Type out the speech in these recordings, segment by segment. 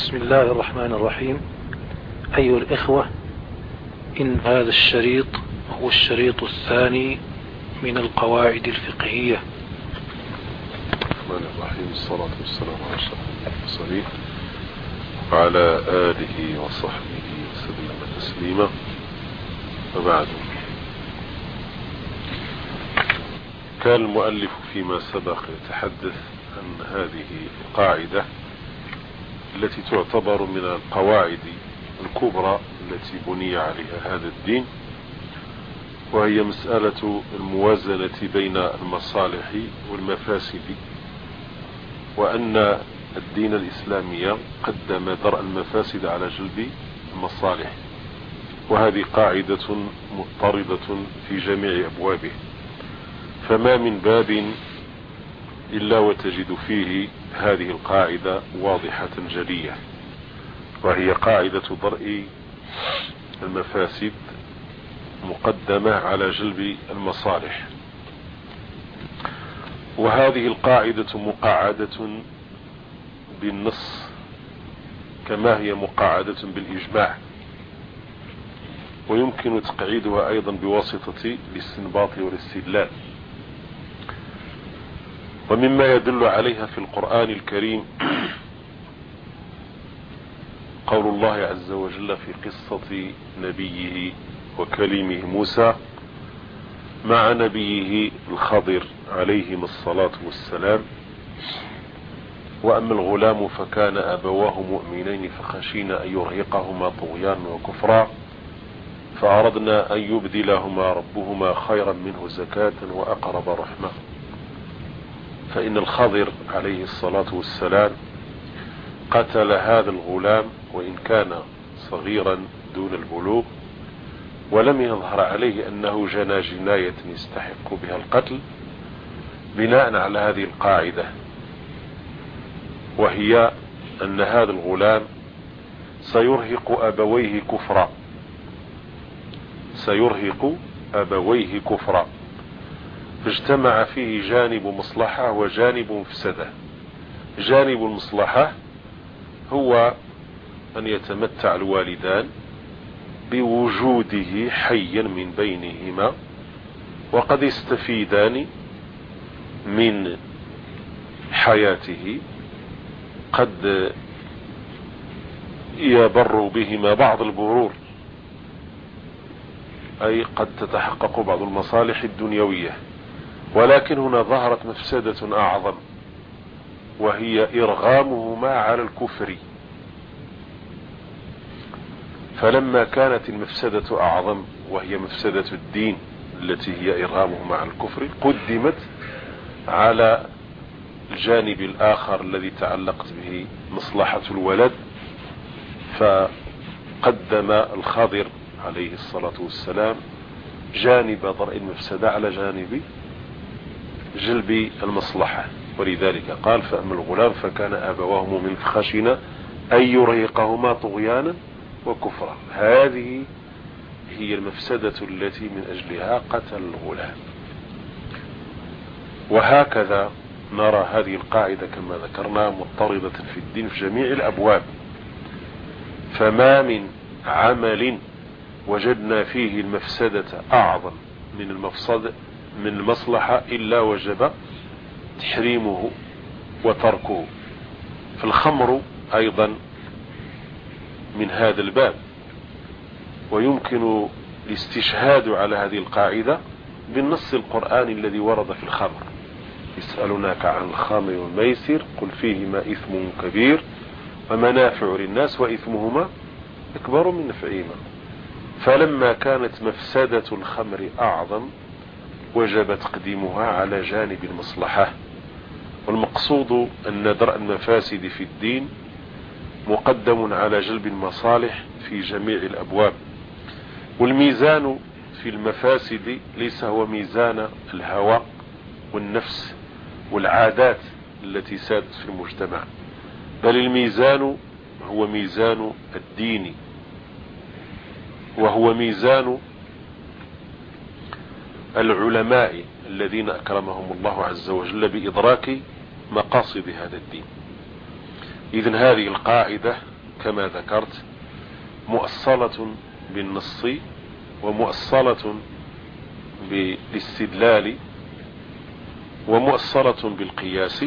بسم الله الرحمن الرحيم. أيها الإخوة، إن هذا الشريط هو الشريط الثاني من القواعد الفقهية. الرحمن الرحيم، الصلاة والسلام على أشرف المرسلين وعلى آله وصحبه وسلم تسليما، وبعد. كان المؤلف فيما سبق يتحدث عن هذه القاعدة التي تعتبر من القواعد الكبرى التي بني عليها هذا الدين، وهي مسألة الموازنة بين المصالح والمفاسد، وأن الدين الإسلامي قدم درء المفاسد على جلب المصالح، وهذه قاعدة مضطردة في جميع أبوابه، فما من باب إلا وتجد فيه هذه القاعدة واضحة جلية، وهي قاعدة درء المفاسد مقدمة على جلب المصالح. وهذه القاعدة مقعدة بالنص كما هي مقعدة بالإجماع، ويمكن تقعيدها أيضا بواسطة الاستنباط والاستدلال. ومما يدل عليها في القرآن الكريم قول الله عز وجل في قصة نبيه وكليمه موسى مع نبيه الخضر عليهم الصلاة والسلام: وأما الغلام فكان أبواه مؤمنين فخشينا أن يرهقهما طغيانا وكفرا فأردنا أن يبدلهما ربهما خيرا منه زكاة وأقرب رحمة. فإن الخضر عليه الصلاة والسلام قتل هذا الغلام وإن كان صغيرا دون البلوغ، ولم يظهر عليه أنه جنى جناية يستحق بها القتل، بناء على هذه القاعدة، وهي أن هذا الغلام سيرهق أبويه كفرا، فاجتمع فيه جانب مصلحة وجانب مفسدة. جانب المصلحة هو أن يتمتع الوالدان بوجوده حيا من بينهما، وقد يستفيدان من حياته، قد يبر بهما بعض البرور، أي قد تتحقق بعض المصالح الدنيوية. ولكن هنا ظهرت مفسدة أعظم، وهي إرغامهما على الكفر. فلما كانت المفسدة أعظم وهي مفسدة الدين التي هي إرغامهما على الكفر، قدمت على الجانب الآخر الذي تعلقت به مصلحة الولد، فقدم الخضر عليه الصلاة والسلام جانب درء المفسدة على جانب جلب المصلحة. ولذلك قال: فأما الغلام فكان أبواه مؤمنين فخشينا أن يرهقهما طغيانا وكفرا. هذه هي المفسدة التي من أجلها قتل الغلام. وهكذا نرى هذه القاعدة كما ذكرنا مضطردة في الدين في جميع الأبواب، فما من عمل وجدنا فيه المفسدة أعظم من المصلحة إلا وجب تحريمه وتركه. فالخمر أيضا من هذا الباب، ويمكن الاستشهاد على هذه القاعدة بالنص القرآني الذي ورد في الخمر: يسألونك عن الخمر والميسر قل فيهما إثم كبير ومنافع للناس وإثمهما أكبر من نفعهما. فلما كانت مفسدة الخمر أعظم وجب تقديمها على جانب المصلحة. والمقصود أن درء المفاسد في الدين مقدم على جلب المصالح في جميع الأبواب. والميزان في المفاسد ليس هو ميزان الهوى والنفس والعادات التي سادت في المجتمع، بل الميزان هو ميزان الدين، وهو ميزان العلماء الذين أكرمهم الله عز وجل بإدراك مقاصد هذا الدين. إذن هذه القاعدة كما ذكرت مؤصلة بالنص ومؤصلة بالاستدلال ومؤصلة بالقياس.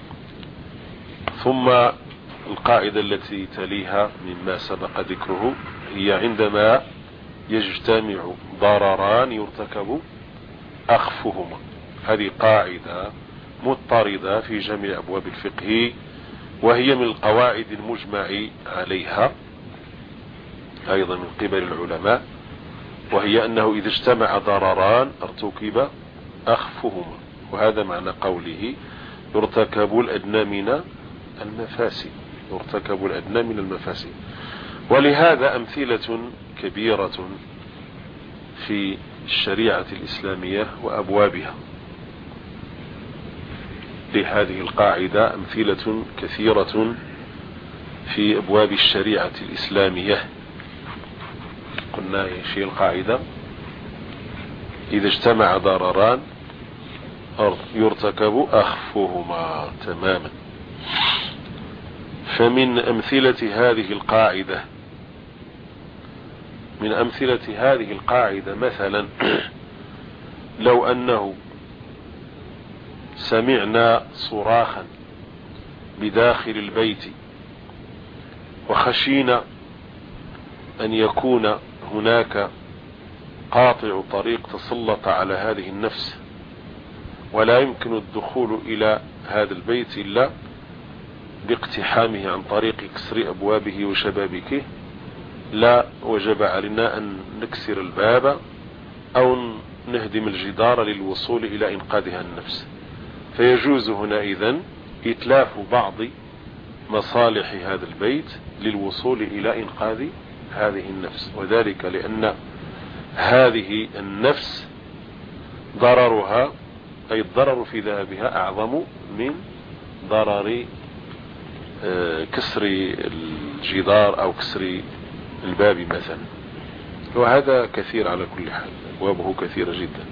ثم القاعدة التي تليها مما سبق ذكره هي عندما يجتمع ضرران يرتكب أخفهما. هذه قاعدة مضطردة في جميع أبواب الفقه، وهي من القواعد المجمع عليها أيضا من قبل العلماء، وهي أنه إذا اجتمع ضرران ارتكب أخفهما، وهذا معنى قوله يرتكب الأدنى من المفاسد. يرتكب الأدنى من المفاسد. ولهذا أمثلة كبيرة في الشريعة الإسلامية وأبوابها لهذه القاعدة، أمثلة كثيرة في أبواب الشريعة الإسلامية. قلنا في القاعدة إذا اجتمع ضرران يرتكب أخفهما تماما. فمن أمثلة هذه القاعدة مثلا لو أنه سمعنا صراخا بداخل البيت وخشينا أن يكون هناك قاطع طريق تسلط على هذه النفس ولا يمكن الدخول إلى هذا البيت إلا باقتحامه عن طريق كسر أبوابه وشبابكه، لا وجب علينا أن نكسر الباب أو نهدم الجدار للوصول إلى إنقاذها النفس. فيجوز هنا إذن إتلاف بعض مصالح هذا البيت للوصول إلى إنقاذ هذه النفس، وذلك لأن هذه النفس ضررها أي الضرر في ذهابها أعظم من ضرر كسر الجدار أو كسر الباب مثلا. وهذا كثير على كل حال، أبوابه كثيرة جدا.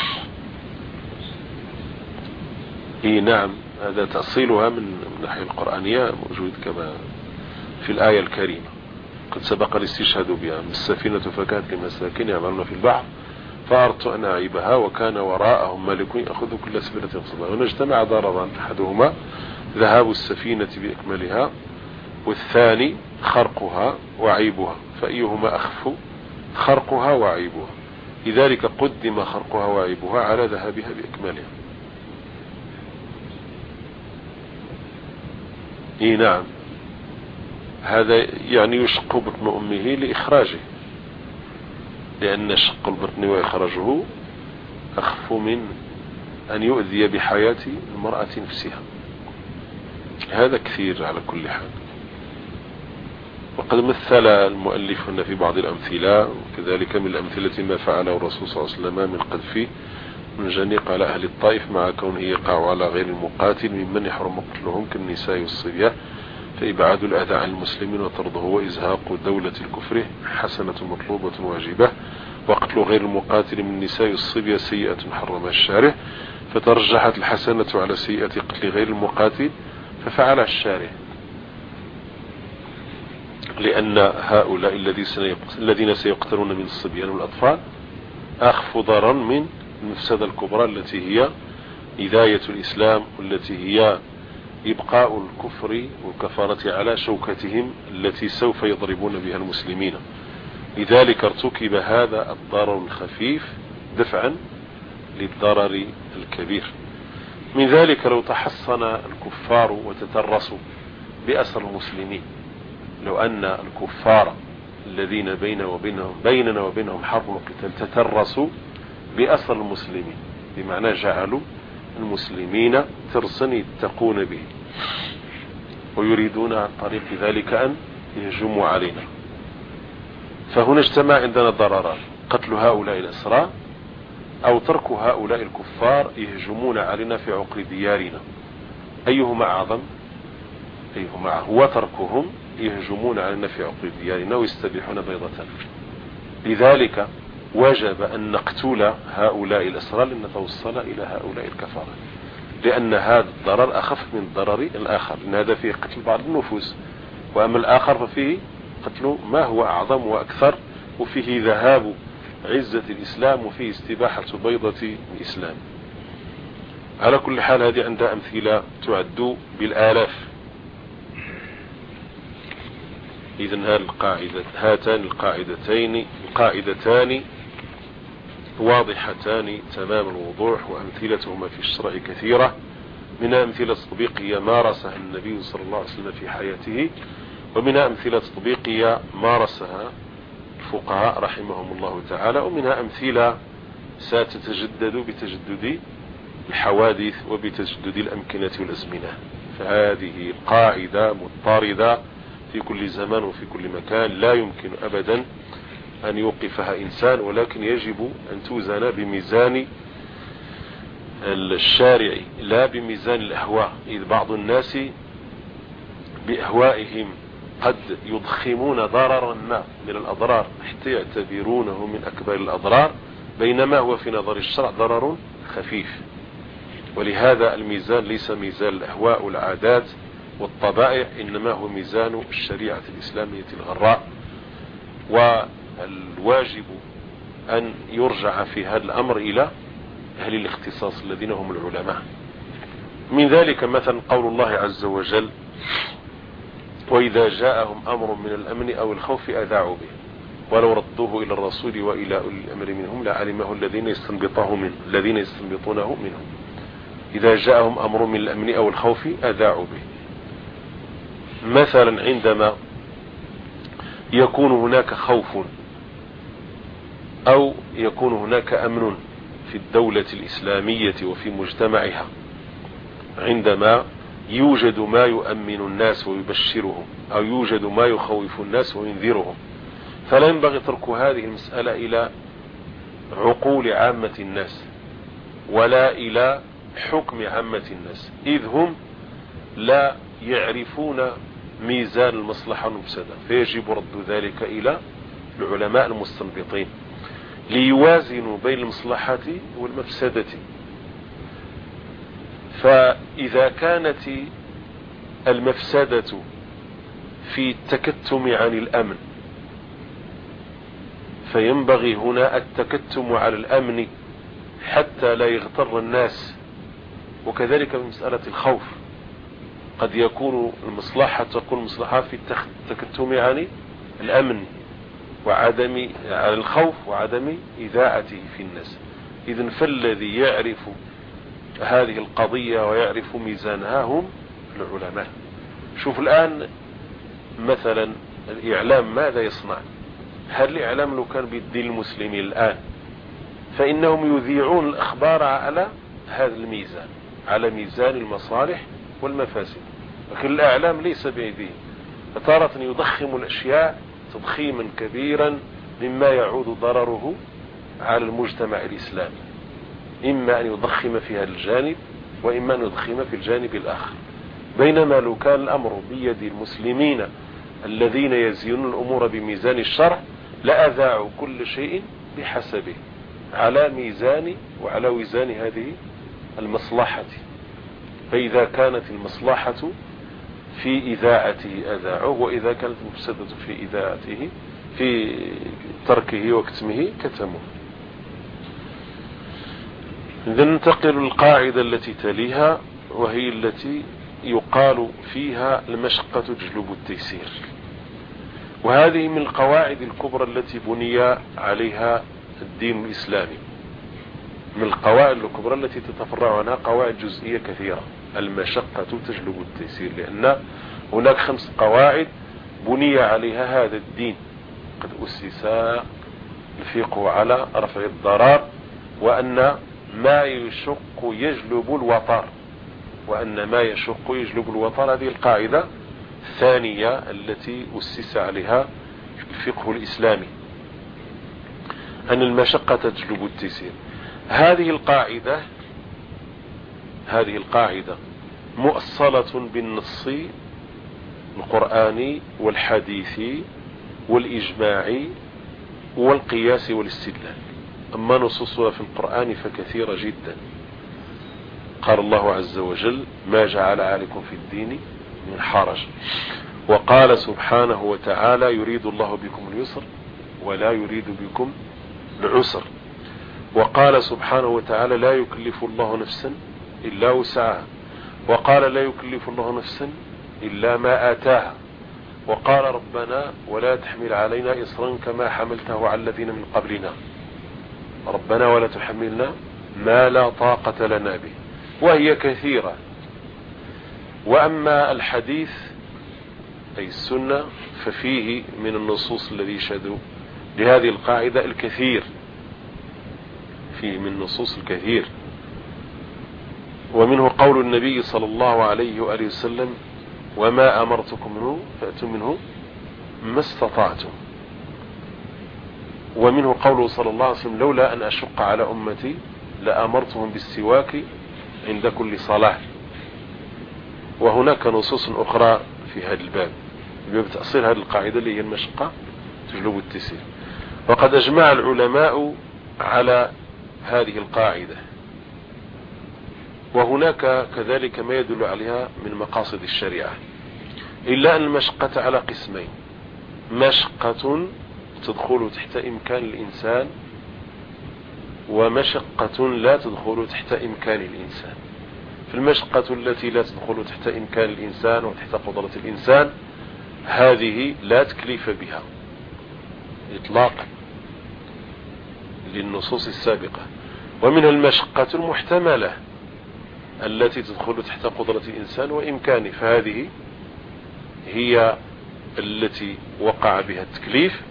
نعم، هذا تأصيلها من الناحية القرآنية موجود كما في الآية الكريمة، قد سبق الاستشهاد بها. من السفينة فكانت لمساكين يعملون في البحر فأردت أن أعيبها وكان وراءهم ملك يأخذ كل سفينة غصبا. هنا اجتمع ضرران، أحدهما ذهاب السفينة بأكملها، والثاني خرقها وعيبها، فأيهما أخف؟ خرقها وعيبها، لذلك قدم خرقها وعيبها على ذهابها بأكملها. نعم، هذا يعني يشق بطن أمه لإخراجه، لأن شق البطن وإخراجه أخف من أن يؤذي بحياة المرأة نفسها. هذا كثير على كل حال. وقد مثل المؤلف هنا في بعض الأمثلة، وكذلك من الأمثلة ما فعله الرسول صلى الله عليه وسلم من قذف منجنيق على أهل الطائف مع كونه يقع على غير المقاتل ممن يحرم قتلهم كالنساء والصبيان، فإبعاد الأذى عن المسلمين وطرده وإزهاق دولة الكفر حسنة مطلوبة واجبة، وقتل غير المقاتل من النساء والصبيان سيئة حرمها الشارع، فترجحت الحسنة على سيئة قتل غير المقاتل ففعلها الشارع، لأن هؤلاء الذين سيقتلون من الصبيان والأطفال أخف ضررا من المفسدة الكبرى التي هي إذاية الإسلام، والتي هي إبقاء الكفر والكفارة على شوكتهم التي سوف يضربون بها المسلمين. لذلك ارتكب هذا الضرر الخفيف دفعا للضرر الكبير. من ذلك لو تحصن الكفار وتترسوا بأسر المسلمين، لو أن الكفار الذين بيننا وبينهم حرب وقتال تترسوا بأسر المسلمين، بمعنى جعلوا المسلمين ترسا يتقون به ويريدون عن طريق ذلك أن يهجموا علينا، فهنا اجتمع عندنا ضرران: قتل هؤلاء الأسرى أو ترك هؤلاء الكفار يهجمون علينا في عقر ديارنا. أيهما أعظم؟ أيهما هو تركهم يهجمون علينا في عقر ديارنا ويستبيحون بيضتنا. لذلك وجب أن نقتل هؤلاء الأسرى لنتوصل إلى هؤلاء الكفار، لأن هذا الضرر أخف من الضرر الآخر، لأن هذا فيه قتل بعض النفوس، وأما الآخر ففيه قتل ما هو أعظم وأكثر، وفيه ذهاب عزة الإسلام، وفيه استباحة بيضة الإسلام. على كل حال هذه عندها أمثلة تعد بالآلاف. إذن هاتان القاعدتان واضحتان تمام الوضوح، وأمثلتهما في الشرع كثيرة، منها أمثلة تطبيقية مارسها النبي صلى الله عليه وسلم في حياته، ومنها أمثلة تطبيقية مارسها الفقهاء رحمهم الله تعالى، ومنها أمثلة ستتجدد بتجدد الحوادث وبتجدد الأمكنة والأزمنة. فهذه القاعدة مضطردة في كل زمان وفي كل مكان، لا يمكن أبدا أن يوقفها إنسان، ولكن يجب أن توزن بميزان الشارع لا بميزان الأهواء، إذ بعض الناس بأهوائهم قد يضخمون ضررا ما من الأضرار حتى يعتبرونه من أكبر الأضرار، بينما هو في نظر الشرع ضرر خفيف. ولهذا الميزان ليس ميزان الأهواء والعادات والطبائع، إنما هو ميزان الشريعة الإسلامية الغراء. والواجب أن يرجع في هذا الأمر إلى أهل الاختصاص الذين هم العلماء. من ذلك مثلا قول الله عز وجل: وإذا جاءهم أمر من الأمن أو الخوف أذاعوا به ولو ردوه إلى الرسول وإلى أولي الأمر منهم لعلمه الذين يستنبطونه منهم. إذا جاءهم أمر من الأمن أو الخوف أذاعوا به. مثلا عندما يكون هناك خوف أو يكون هناك أمن في الدولة الإسلامية وفي مجتمعها، عندما يوجد ما يؤمن الناس ويبشرهم أو يوجد ما يخوف الناس وينذرهم، فلا ينبغي ترك هذه المسألة إلى عقول عامة الناس ولا إلى حكم عامة الناس، إذ هم لا يعرفون ميزان المصلحة والمفسدة، فيجب رد ذلك إلى العلماء المستنبطين ليوازنوا بين المصلحة والمفسدة. فإذا كانت المفسدة في التكتم عن الأمن، فينبغي هنا التكتم على الأمن حتى لا يغتر الناس. وكذلك بمسألة الخوف، قد يكون المصلحة في التكتم عن الأمن وعدم على الخوف وعدم إذاعته في الناس. إذن فالذي يعرف هذه القضية ويعرف ميزانها هم العلماء. شوف الآن مثلا الإعلام ماذا يصنع؟ هل الإعلام لو كان بيدين المسلمين الآن فإنهم يذيعون الأخبار على هذا الميزان، على ميزان المصالح والمفاسد، لكن الإعلام ليس بيديه، فتارة يضخم الأشياء تضخيما كبيرا مما يعود ضرره على المجتمع الإسلامي، إما أن يضخم في هذا الجانب وإما أن يضخم في الجانب الآخر. بينما لو كان الأمر بيد المسلمين الذين يزينون الأمور بميزان الشرع لأذاعوا كل شيء بحسبه على ميزان وعلى وزان هذه المصلحة. فإذا كانت المصلحة في إذاعته أذاعوه، وإذا كانت المفسدة في إذاعته في تركه وكتمه كتموه. إذن ننتقل للقاعدة التي تليها، وهي التي يقال فيها المشقة تجلب التيسير. وهذه من القواعد الكبرى التي بني عليها الدين الإسلامي، من القواعد الكبرى التي تتفرع عنها قواعد جزئية كثيرة. المشقة تجلب التيسير، لأن هناك 5 قواعد بني عليها هذا الدين. قد أسس الفقه على رفع الضرر، وأن ما يشق يجلب الوطر، وأن ما يشق يجلب الوطر. هذه القاعدة الثانية التي أسس عليها الفقه الإسلامي، أن المشقة تجلب التيسير. هذه القاعدة مؤصلة بالنص القرآني والحديثي والإجماعي والقياس والاستدلال. أما نصوصها في القرآن فكثيرة جدا. قال الله عز وجل: ما جعل عليكم في الدين من حرج. وقال سبحانه وتعالى يريد الله بكم اليسر ولا يريد بكم العسر. وقال سبحانه وتعالى لا يكلف الله نفسا إلا وسعها. وقال لا يكلف الله نفسا إلا ما آتاها. وقال ربنا ولا تحمل علينا إصرا كما حملته على الذين من قبلنا ربنا ولا تحملنا ما لا طاقة لنا به. وهي كثيرة. وأما الحديث أي السنة ففيه من النصوص الذي يشهد لهذه القاعدة الكثير، فيه من النصوص الكثير. ومنه قول النبي صلى الله عليه وآله وسلم وما أمرتكم منه فأتوا منه ما استطعتم. ومنه قوله صلى الله عليه وسلم لولا أن أشق على أمتي لأمرتهم بالسواك عند كل صلاة. وهناك نصوص أخرى في هذا الباب باب تأصيل هذه القاعدة اللي هي المشقة تجلب التيسير. وقد أجمع العلماء على هذه القاعدة. وهناك كذلك ما يدل عليها من مقاصد الشريعة، إلا أن المشقة على قسمين: مشقة تدخل تحت إمكان الإنسان ومشقة لا تدخل تحت إمكان الإنسان. فالمشقة التي لا تدخل تحت إمكان الإنسان وتحت قدرة الإنسان هذه لا تكليف بها إطلاقا للنصوص السابقة. ومنها المشقة المحتملة التي تدخل تحت قدرة الإنسان وإمكانه، فهذه هي التي وقع بها التكليف.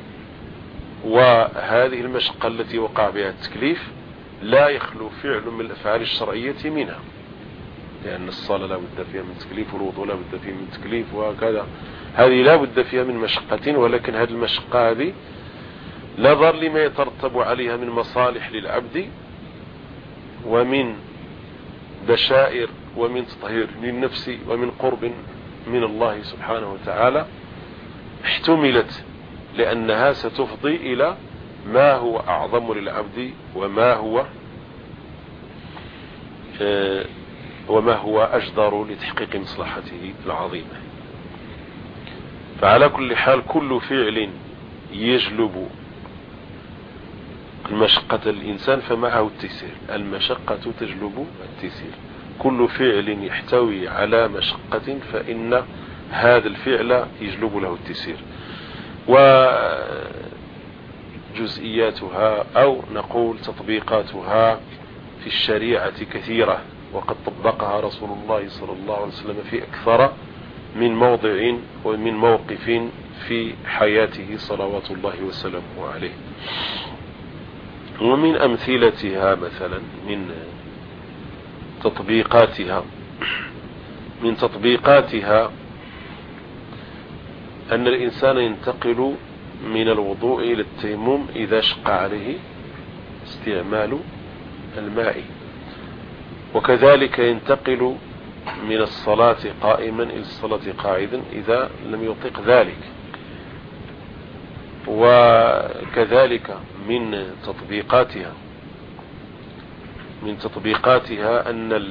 وهذه المشقة التي وقع بها التكليف لا يخلو فعل من الأفعال الشرعية منها، لأن الصلاة لا بد فيها من تكليف، والوضوء لا بد فيه من تكليف، وكذا. هذه لا بد فيها من مشقة، ولكن هذه المشقة هذه نظر لما يترتب عليها من مصالح للعبد ومن بشائر ومن تطهير للنفس ومن قرب من الله سبحانه وتعالى احتملت، لأنها ستفضي إلى ما هو أعظم للعبد وما هو أجدر لتحقيق مصلحته العظيمة. فعلى كل حال كل فعل يجلب المشقة الإنسان فمعه التيسير. المشقة تجلب التيسير. كل فعل يحتوي على مشقة فإن هذا الفعل يجلب له التيسير. وجزئياتها أو نقول تطبيقاتها في الشريعة كثيرة، وقد طبقها رسول الله صلى الله عليه وسلم في أكثر من موضع ومن موقف في حياته صلوات الله وسلامه عليه. ومن أمثلتها مثلا من تطبيقاتها أن الإنسان ينتقل من الوضوء إلى التيمم إذا شق عليه استعمال الماء، وكذلك ينتقل من الصلاة قائما إلى الصلاة قاعدا إذا لم يطيق ذلك. وكذلك من تطبيقاتها أن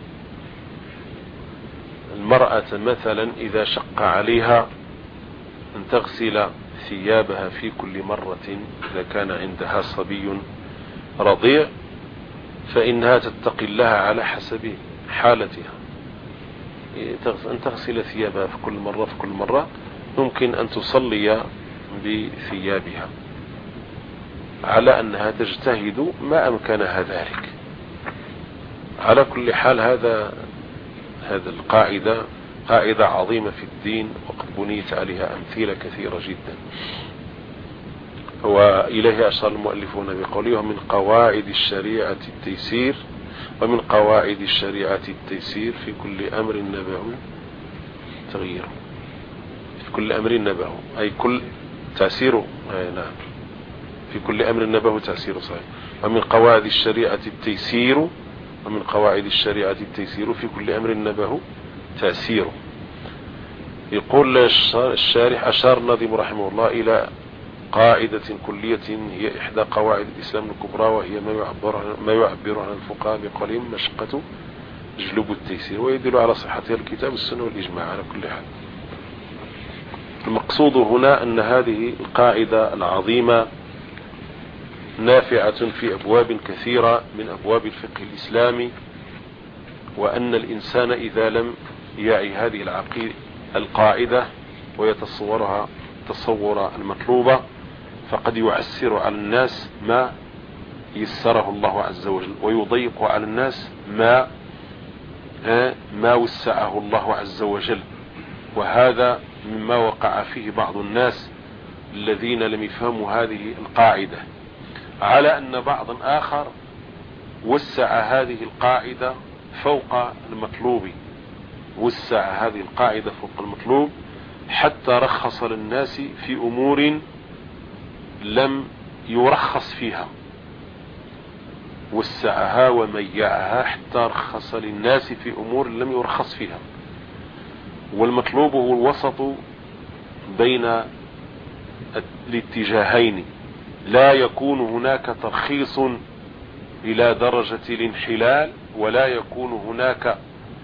المرأة مثلا إذا شق عليها أن تغسل ثيابها في كل مرة إذا كان عندها صبي رضيع، فإنها تتقي الله على حسب حالتها. أن تغسل ثيابها في كل مرة يمكن أن تصلي بثيابها على أنها تجتهد ما أمكنها ذلك. على كل حال هذا القاعدة قاعدة عظيمة في الدين، وقد بنيت عليها أمثلة كثيرة جدا. وإليه أشار المؤلفون بقوله ومن قواعد الشريعة التيسير، ومن قواعد الشريعة التيسير في كل أمر نبه تغييره، في كل أمر نبه أي كل تأثيره. نعم، في كل أمر نبه تأثيره صحيح. ومن قواعد الشريعة التيسير، ومن قواعد الشريعة التيسير في كل أمر نبه تأثيره. يقول الشارح أشار الناظم رحمه الله إلى قاعدة كلية هي إحدى قواعد الإسلام الكبرى، وهي ما يعبر عن الفقهاء بقولهم مشقة جلب التيسير، ويدل على صحتها الكتاب والسنة والإجماع على كل حال. المقصود هنا أن هذه القاعدة العظيمة نافعة في أبواب كثيرة من أبواب الفقه الإسلامي، وأن الإنسان إذا لم يعي هذه القاعدة ويتصورها تصور المطلوبة فقد يعسر على الناس ما يسره الله عز وجل، ويضيق على الناس ما وسعه الله عز وجل. وهذا مما وقع فيه بعض الناس الذين لم يفهموا هذه القاعدة، على أن بعض آخر وسع هذه القاعدة فوق المطلوب، وسع هذه القاعدة فوق المطلوب حتى رخص للناس في أمور لم يرخص فيها، وسعها وميعها حتى رخص للناس في أمور لم يرخص فيها. والمطلوب هو الوسط بين الاتجاهين، لا يكون هناك ترخيص إلى درجة الانحلال، ولا يكون هناك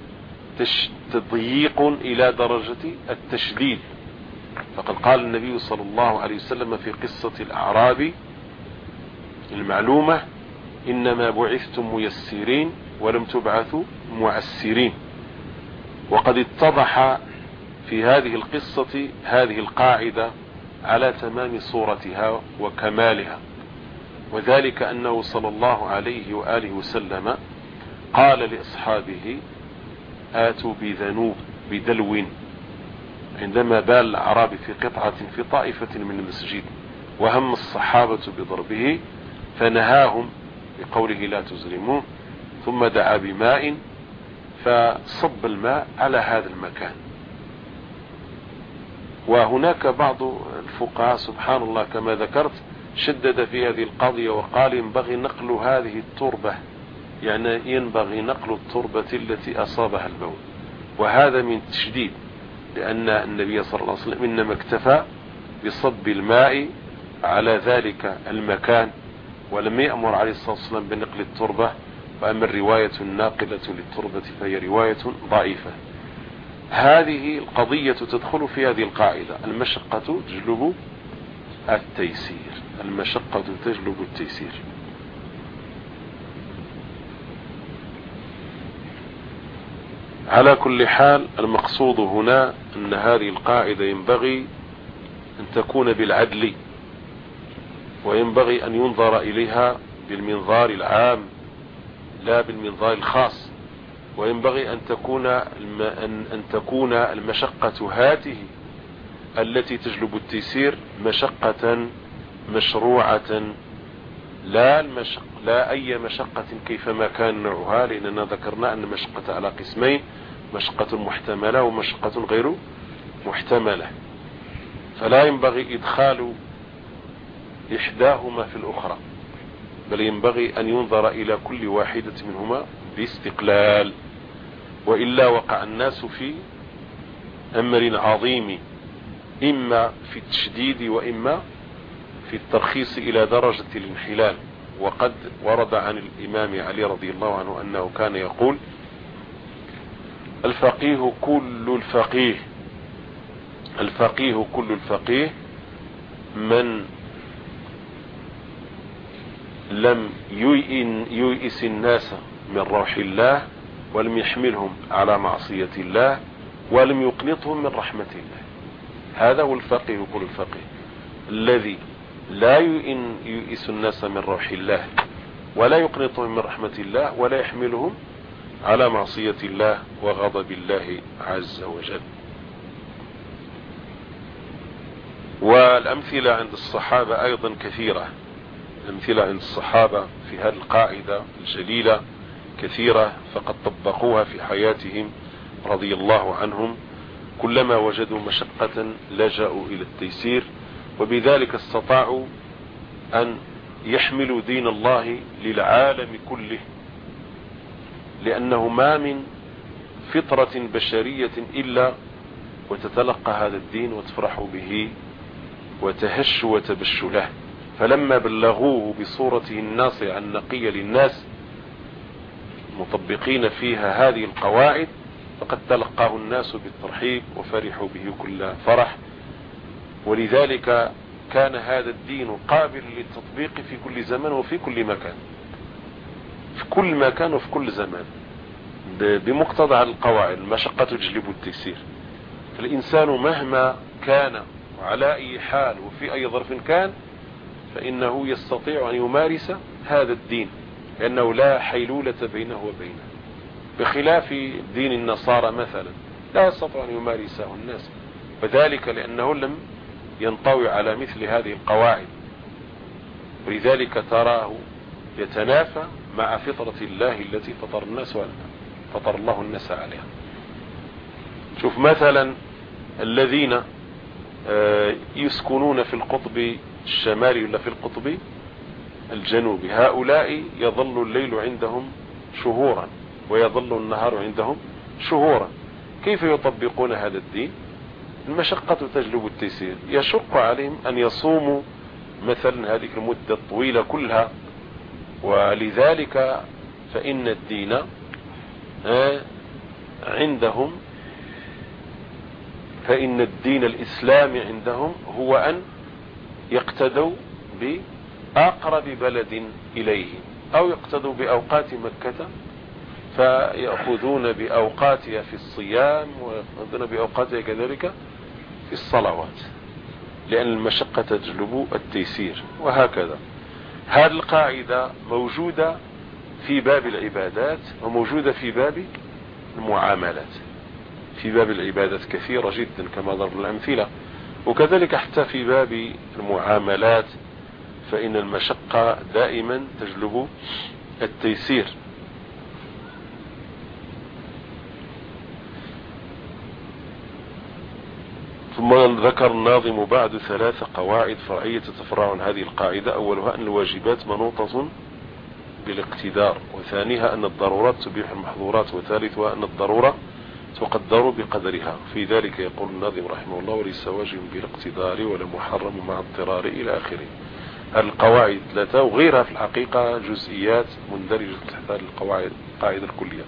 تضييق إلى درجة التشديد. فقد قال النبي صلى الله عليه وسلم في قصة الأعرابي المعلومة: إنما بعثتم ميسرين ولم تبعثوا معسرين. وقد اتضح في هذه القصة هذه القاعدة على تمام صورتها وكمالها، وذلك أنه صلى الله عليه وآله وسلم قال لأصحابه: آتوا بدلو، عندما بال الأعرابي في قطعة في طائفة من المسجد وهم الصحابة بضربه فنهاهم بقوله: لا تزرموه، ثم دعا بماء فصب الماء على هذا المكان. وهناك بعض الفقهاء سبحان الله كما ذكرت شدد في هذه القضية وقال: ينبغي نقل هذه التربة، يعني ينبغي نقل التربة التي أصابها البول، وهذا من تشديد، لأن النبي صلى الله عليه وسلم إنما اكتفى بصب الماء على ذلك المكان، ولم يأمر عليه الصلاة والسلام بنقل التربة. وأما الرواية الناقلة للتربة فهي رواية ضعيفة. هذه القضية تدخل في هذه القاعدة: المشقة تجلب التيسير، المشقة تجلب التيسير. على كل حال المقصود هنا أن هذه القاعدة ينبغي أن تكون بالعدل، وينبغي أن ينظر إليها بالمنظار العام لا بالمنظار الخاص، وينبغي أن تكون المشقة هذه التي تجلب التيسير مشقة مشروعة، لا أي مشقة كيفما كان نوعها، لأننا ذكرنا أن المشقة على قسمين: مشقة محتملة ومشقة غير محتملة. فلا ينبغي إدخال إحداهما في الأخرى، بل ينبغي أن ينظر إلى كل واحدة منهما باستقلال، وإلا وقع الناس في أمر عظيم، إما في التشديد وإما في الترخيص إلى درجة الانحلال. وقد ورد عن الإمام علي رضي الله عنه أنه كان يقول: الفقيه كل الفقيه من لم ييئس الناس من روح الله، ولم يحملهم على معصية الله، ولم يقنطهم من رحمة الله. هذا هو الفقيه كل الفقيه، الذي لا ييئس الناس من روح الله، ولا يقنطهم من رحمة الله، ولا يحملهم على معصية الله وغضب الله عز وجل. والأمثلة عند الصحابة أيضا كثيرة، الأمثلة عند الصحابة في هذه القاعدة الجليلة كثيرة، فقد طبقوها في حياتهم رضي الله عنهم. كلما وجدوا مشقة لجأوا إلى التيسير، وبذلك استطاعوا أن يحملوا دين الله للعالم كله، لأنه ما من فطرة بشرية إلا وتتلقى هذا الدين وتفرح به وتهش وتبش له. فلما بلغوه بصورته الناصعة النقية للناس مطبقين فيها هذه القواعد، فقد تلقاه الناس بالترحيب وفرحوا به كل فرح، ولذلك كان هذا الدين قابل للتطبيق في كل زمان وفي كل مكان، في كل مكان وفي كل زمان، بمقتضى القواعد. المشقة تجلب التيسير. فالإنسان مهما كان وعلى أي حال وفي أي ظرف كان فإنه يستطيع أن يمارس هذا الدين، لأنه لا حيلولة بينه وبينه، بخلاف دين النصارى مثلا لا يستطيع أن يمارسه الناس، وذلك لأنه لم ينطوي على مثل هذه القواعد، ولذلك تراه يتنافى مع فطرة الله التي فطر الله الناس عليها. شوف مثلا الذين يسكنون في القطب الشمالي ولا في القطب الجنوبي، هؤلاء يظل الليل عندهم شهورا ويظل النهار عندهم شهورا. كيف يطبقون هذا الدين؟ المشقة تجلب التيسير. يشق عليهم أن يصوموا مثلا هذه المدة الطويلة كلها، ولذلك فإن الدين عندهم، فإن الدين الإسلامي عندهم هو أن يقتدوا بأقرب بلد إليهم، أو يقتدوا بأوقات مكة فيأخذون بأوقاتها في الصيام ويأخذون بأوقاتها كذلك في الصلوات، لأن المشقة تجلب التيسير. وهكذا هذه القاعدة موجودة في باب العبادات وموجودة في باب المعاملات. في باب العبادات كثيرة جدا كما ضرب الأمثلة، وكذلك حتى في باب المعاملات فإن المشقة دائما تجلب التيسير. ثم ذكر الناظم بعد 3 قواعد فرعية تتفرع عن هذه القاعدة. أولها أن الواجبات منوطة بالاقتدار، وثانيها أن الضرورات تبيح المحظورات، وثالثها أن الضرورة تقدر بقدرها. في ذلك يقول الناظم رحمه الله: وليس واجب بالاقتدار ولا محرم مع اضطرار إلى آخره. القواعد 3 وغيرها في الحقيقة جزئيات مندرجة تحت القواعد القاعدة الكلية.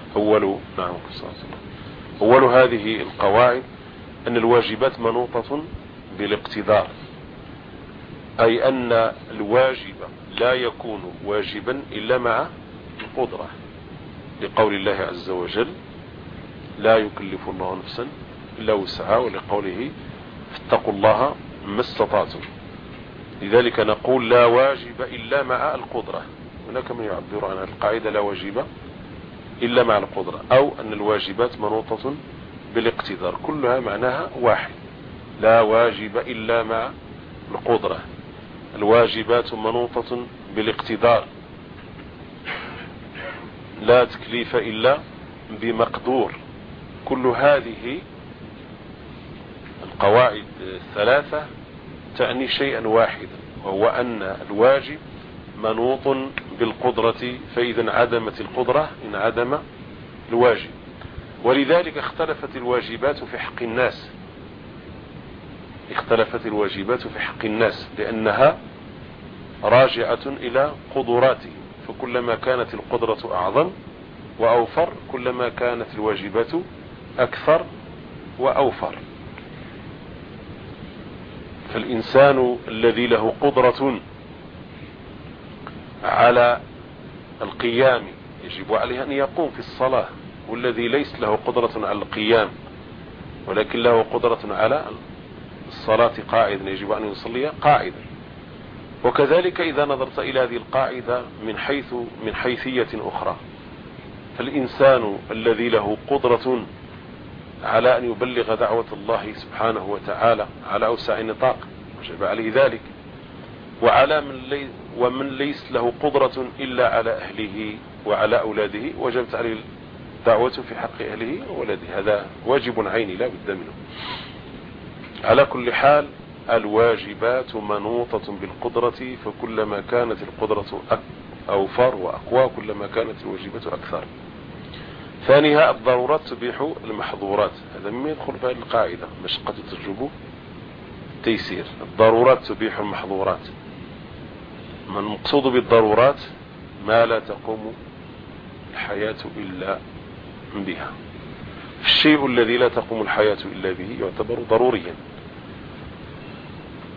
أول هذه القواعد أن الواجبات منوطة بالاقتدار، أي أن الواجب لا يكون واجبا إلا مع القدرة، لقول الله عز وجل: لا يكلف الله نفسا إلا وسعها، ولقوله: فاتقوا الله ما استطعتم. لذلك نقول لا واجب إلا مع القدرة. هناك من يعبر عن القاعدة لا واجب إلا مع القدرة، أو أن الواجبات منوطة بالاقتدار، كلها معناها واحد: لا واجب إلا مع القدرة. الواجبات منوطة بالاقتدار، لا تكليف إلا بمقدور. كل هذه القواعد 3 تعني شيئا واحدا، وهو أن الواجب منوط بالقدرة، فإذا انعدمت القدرة انعدم الواجب. ولذلك اختلفت الواجبات في حق الناس، لأنها راجعة إلى قدراتهم، فكلما كانت القدرة أعظم وأوفر كلما كانت الواجبات أكثر وأوفر. فالإنسان الذي له قدرة على القيام يجب عليه أن يقوم في الصلاة، والذي ليس له قدرة على القيام ولكن له قدرة على الصلاة قاعدا يجب أن يصلي قاعدا. وكذلك إذا نظرت إلى هذه القاعدة من حيثية أخرى، فالإنسان الذي له قدرة على أن يبلغ دعوة الله سبحانه وتعالى على أوسع نطاق وجب عليه ذلك، ومن ليس له قدرة إلا على أهله وعلى أولاده وجبت عليه الدعوة في حق أهله وولده. هذا واجب عيني لا بد منه. على كل حال الواجبات منوطة بالقدرة، فكلما كانت القدرة أوفر وأقوى كلما كانت الواجبات أكثر. ثانيها الضرورات تبيح المحظورات، هذا مما يدخل في هذه القاعدة: مشقة تجلب تيسير. الضرورات تبيح المحظورات. من المقصود بالضرورات ما لا تقوم الحياة إلا بها. الشيء الذي لا تقوم الحياة إلا به يعتبر ضروريا.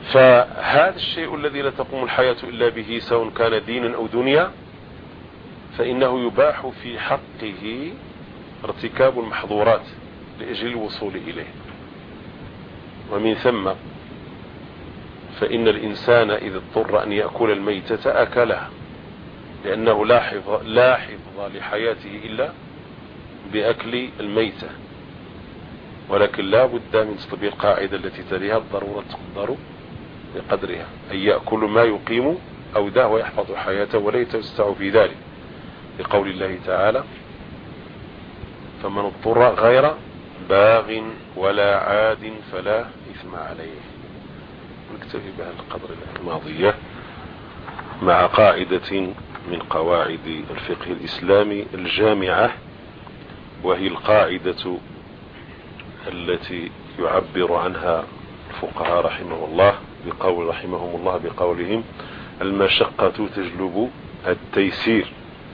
فهذا الشيء الذي لا تقوم الحياة إلا به سواء كان دينا أو دنيا فإنه يباح في حقه ارتكاب المحظورات لأجل الوصول إليه. ومن ثم فإن الإنسان إذا اضطر أن يأكل الميتة أكلها، لأنه لا حفظ لحياته إلا بأكل الميتة، ولكن لا بد من تطبيق القاعدة التي تليها: الضرورة تقدر بقدرها، أن يأكل ما يقيم أوداه ويحفظ حياته ولا يتوسع في ذلك، لقول الله تعالى: فمن اضطر غير باغ ولا عاد فلا إثم عليه. نكتفي بهذا القدر الماضية مع قاعدة من قواعد الفقه الإسلامي الجامعة، وهي القاعدة التي يعبر عنها الفقهاء رحمهم الله بقولهم: المشقة تجلب التيسير.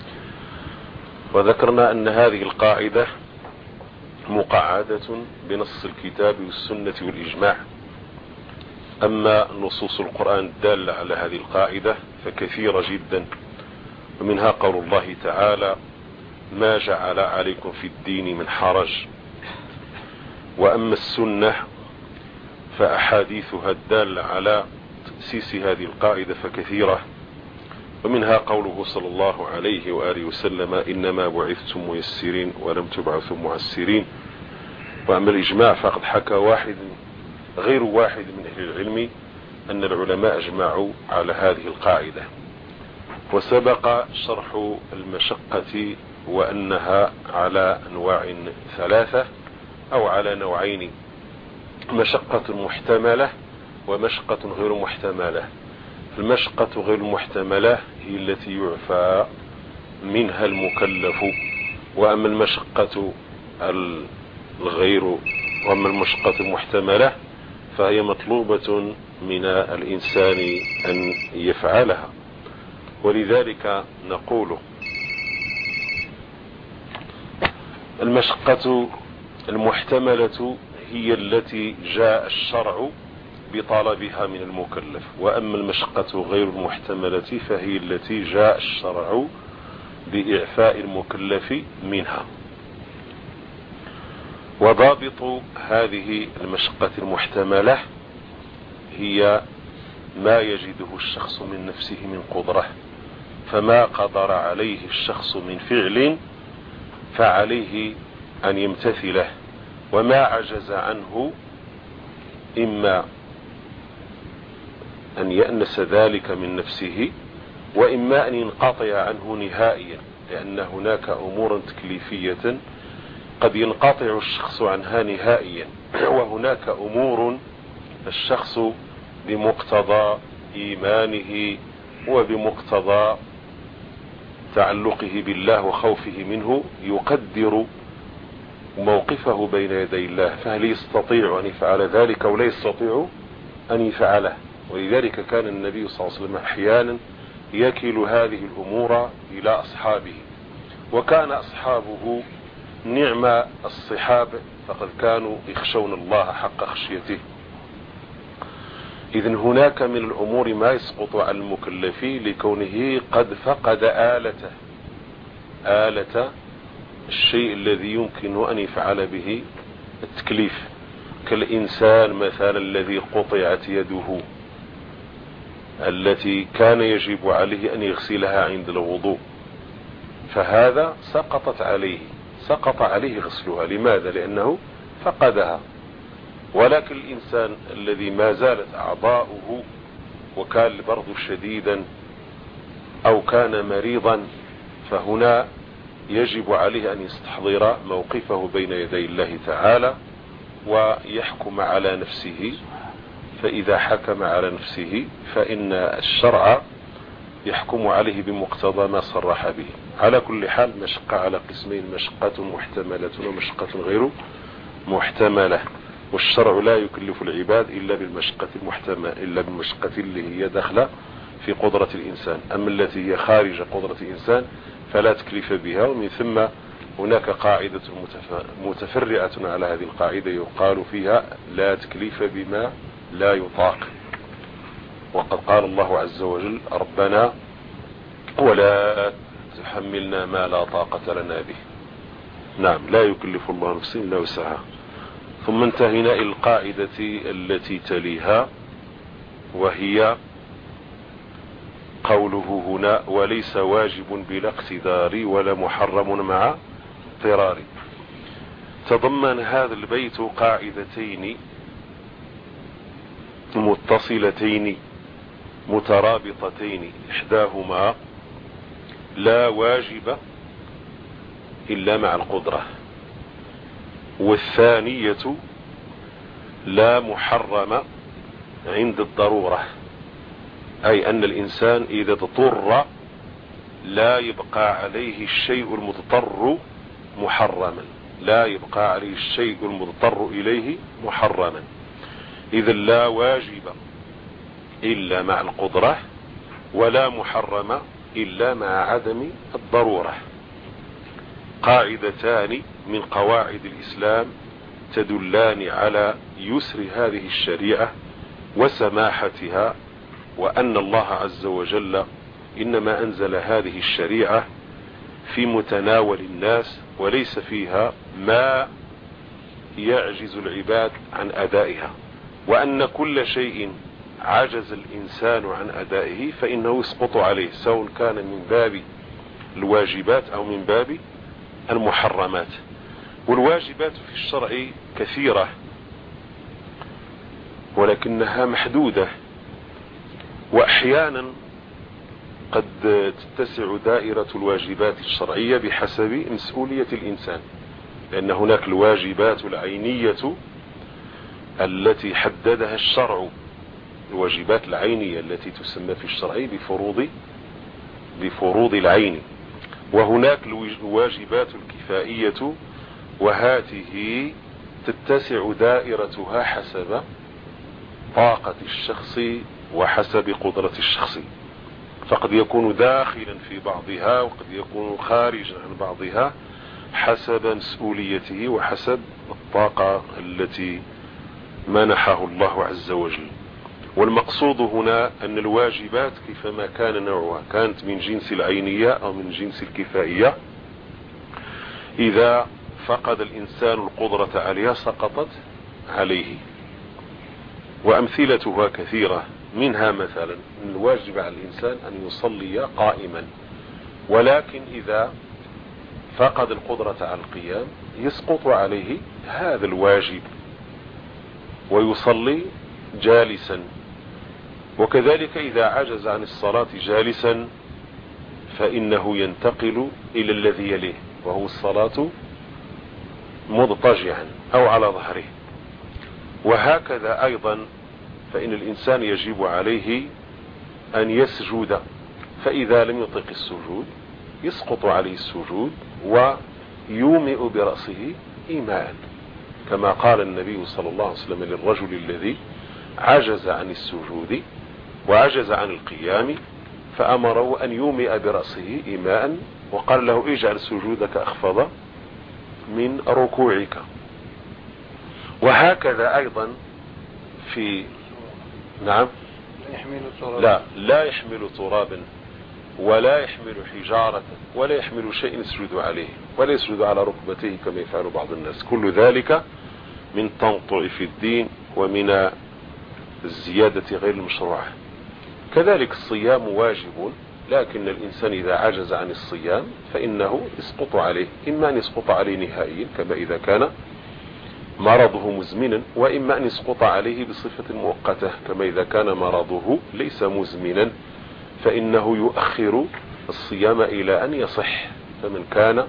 وذكرنا أن هذه القاعدة مقعدة بنص الكتاب والسنة والإجماع. أما نصوص القرآن الدالة على هذه القاعدة فكثيرة جدا، ومنها قول الله تعالى: ما جعل عليكم في الدين من حرج. وأما السنة فأحاديثها الدالة على تأسيس هذه القاعدة فكثيرة، ومنها قوله صلى الله عليه وآله وسلم: إنما بعثتم ميسرين ولم تبعثوا معسرين. وأما الإجماع فقد حكى غير واحد من أهل العلم أن العلماء أجمعوا على هذه القاعدة. وسبق شرح المشقة وأنها على أنواع ثلاثة أو على نوعين: مشقة محتملة ومشقة غير محتملة. المشقة غير المحتملة هي التي يعفى منها المكلف، وأما المشقة المحتملة فهي مطلوبة من الإنسان أن يفعلها. ولذلك نقول: المشقة المحتملة هي التي جاء الشرع بطلبها من المكلف، وأما المشقة غير المحتملة فهي التي جاء الشرع بإعفاء المكلف منها. وضابط هذه المشقة المحتملة هي ما يجده الشخص من نفسه من قدرة، فما قدر عليه الشخص من فعل فعليه أن يمتثله، وما عجز عنه إما أن يأنس ذلك من نفسه، وإما أن ينقطع عنه نهائيا، لأن هناك أمور تكليفية قد ينقطع الشخص عنها نهائيا، وهناك أمور الشخص بمقتضى إيمانه وبمقتضى تعلقه بالله وخوفه منه يقدر موقفه بين يدي الله، فهل يستطيع أن يفعل ذلك أو لا يستطيع أن يفعله. ولذلك كان النبي صلى الله عليه وسلم أحيانا يكل هذه الأمور إلى أصحابه، وكان أصحابه نعم الصحاب، فقد كانوا يخشون الله حق خشيته. إذن هناك من الأمور ما يسقط على المكلف لكونه قد فقد آلة الشيء الذي يمكن أن يفعل به التكليف، كالإنسان مثلا الذي قطعت يده التي كان يجب عليه أن يغسلها عند الوضوء، فهذا سقط عليه غسلها. لماذا؟ لأنه فقدها. ولكن الإنسان الذي ما زالت أعضاؤه وكان البرد شديدا أو كان مريضا، فهنا يجب عليه أن يستحضر موقفه بين يدي الله تعالى ويحكم على نفسه. فإذا حكم على نفسه فإن الشرع يحكم عليه بمقتضى ما صرح به. على كل حال مشقة على قسمين: مشقة محتملة ومشقة غير محتملة، والشرع لا يكلف العباد إلا بالمشقة اللي هي داخلة في قدرة الإنسان. أما التي هي خارج قدرة الإنسان فلا تكلف بها. ومن ثم هناك قاعدة متفرعة على هذه القاعدة يقال فيها: لا تكليف بما لا يطاق. وقد قال الله عز وجل ربنا ولا تحملنا ما لا طاقة لنا به. نعم، لا يكلف الله نفسا إلا وسعها. ثم انتهينا إلى القاعدة التي تليها، وهي قوله هنا وليس واجب بلا اقتدار ولا محرم مع اضطرار. تضمن هذا البيت قاعدتين متصلتين مترابطتين، إحداهما لا واجب إلا مع القدرة، والثانية لا محرم عند الضرورة، أي أن الإنسان إذا اضطر لا يبقى عليه الشيء المضطر محرما، لا يبقى عليه الشيء المضطر إليه محرما. إذا لا واجب إلا مع القدرة، ولا محرم إلا مع عدم الضرورة. قاعدتان من قواعد الإسلام تدلان على يسر هذه الشريعة وسماحتها، وأن الله عز وجل إنما أنزل هذه الشريعة في متناول الناس، وليس فيها ما يعجز العباد عن أدائها، وأن كل شيء عجز الإنسان عن أدائه فإنه يسقط عليه، سواء كان من باب الواجبات أو من باب المحرمات. والواجبات في الشرع كثيرة ولكنها محدودة، وأحيانا قد تتسع دائرة الواجبات الشرعية بحسب مسؤولية الإنسان، لأن هناك الواجبات العينية التي حددها الشرع، الواجبات العينية التي تسمى في الشرع بفروض العين، وهناك الواجبات الكفائية، وهذه تتسع دائرتها حسب طاقة الشخص وحسب قدرة الشخص، فقد يكون داخلا في بعضها وقد يكون خارجا عن بعضها حسب مسؤوليته وحسب الطاقة التي منحه الله عز وجل. والمقصود هنا أن الواجبات كيفما كان نوعها، كانت من جنس العينية أو من جنس الكفائية، إذا فقد الإنسان القدرة عليها سقطت عليه. وأمثلتها كثيرة، منها مثلا الواجب على الإنسان أن يصلي قائما، ولكن إذا فقد القدرة على القيام يسقط عليه هذا الواجب ويصلي جالسا. وكذلك إذا عجز عن الصلاة جالسا فإنه ينتقل إلى الذي يليه، وهو الصلاة مضطجعا أو على ظهره. وهكذا أيضا فإن الإنسان يجب عليه أن يسجد، فإذا لم يطق السجود يسقط عليه السجود ويومئ برأسه إيماء، كما قال النبي صلى الله عليه وسلم للرجل الذي عجز عن السجود وعجز عن القيام، فأمره أن يومئ برأسه إيماء، وقال له اجعل سجودك أخفض من ركوعك. وهكذا أيضا في لا يحمل ترابا ولا يحمل حجارة ولا يحمل شيء يسجد عليه ولا يسجد على ركبتيه كما يفعل بعض الناس. كل ذلك من تنطع في الدين ومن الزيادة غير المشروعة. كذلك الصيام واجب، لكن الإنسان إذا عجز عن الصيام فإنه يسقط عليه، إما أن يسقط عليه نهائيا كما إذا كان مرضه مزمنا، وإما أن يسقط عليه بصفة مؤقتة كما إذا كان مرضه ليس مزمنا، فإنه يؤخر الصيام إلى أن يصح. فمن كان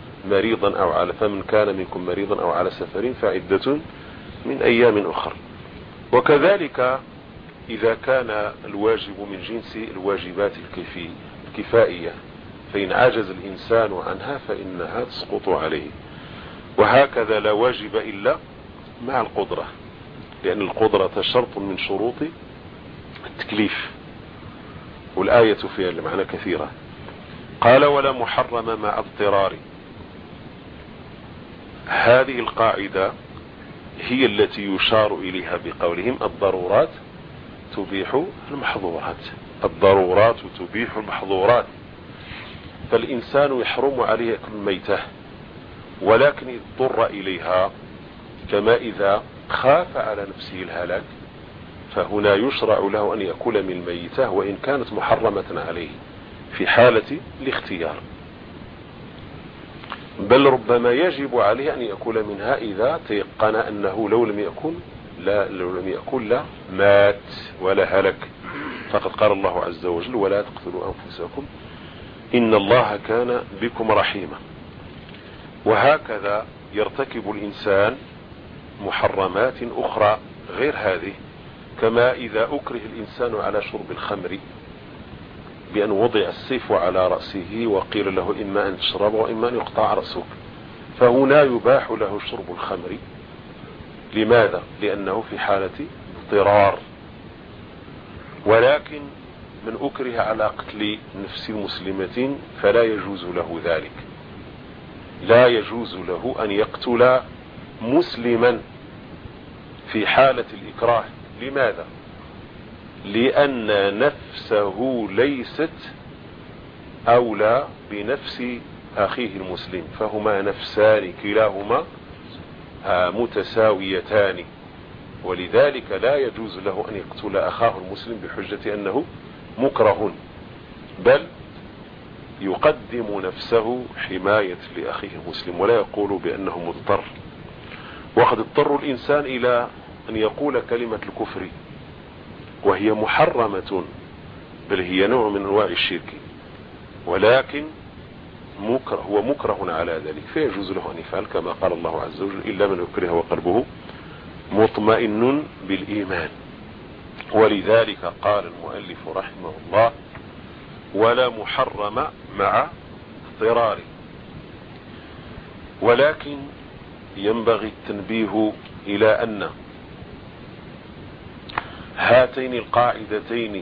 منكم مريضا أو على سفر فعدة من أيام أخر. وكذلك إذا كان الواجب من جنس الواجبات الكفائية، فإن عجز الإنسان عنها فإنها تسقط عليه. وهكذا لا واجب إلا مع القدرة، لأن القدرة شرط من شروط التكليف، والآية فيها المعنى كثيرة. قال ولا محرم مع اضطرار. هذه القاعدة هي التي يشار إليها بقولهم الضرورات تبيح المحظورات، الضرورات تبيح المحظورات. فالإنسان يحرم عليه أكل الميتة، ولكن اضطر إليها، كما إذا خاف على نفسه الهلاك فهنا يشرع له أن يأكل من الميتة وإن كانت محرمة عليه في حالة الاختيار، بل ربما يجب عليه أن يأكل منها إذا تيقن أنه لو لم يأكل لا مات ولا هلك. فقد قال الله عز وجل: ولا تقتلوا أنفسكم إن الله كان بكم رحيما. وهكذا يرتكب الإنسان محرمات أخرى غير هذه، كما إذا أكره الإنسان على شرب الخمر بأن وضع السيف على رأسه وقيل له إما أن تشرب وإما أن يقطع رأسك، فهنا يباح له شرب الخمر. لماذا؟ لأنه في حالة اضطرار. ولكن من أكره على قتل نفس مسلمة فلا يجوز له ذلك، لا يجوز له أن يقتل مسلما في حالة الإكراه. لماذا؟ لأن نفسه ليست أولى بنفس أخيه المسلم، فهما نفسان كلاهما متساويتان، ولذلك لا يجوز له أن يقتل أخاه المسلم بحجة أنه مكره، بل يقدم نفسه حماية لأخيه المسلم ولا يقول بأنه مضطر. وقد اضطر الإنسان إلى أن يقول كلمة الكفر وهي محرمة، بل هي نوع من أنواع الشرك، ولكن هو مكره على ذلك فيجوز له أن يفعل كما قال الله عز وجل: إلا من يكره وقلبه مطمئن بالإيمان. ولذلك قال المؤلف رحمه الله: ولا محرم مع اضطراره. ولكن ينبغي التنبيه إلى أن هاتين القاعدتين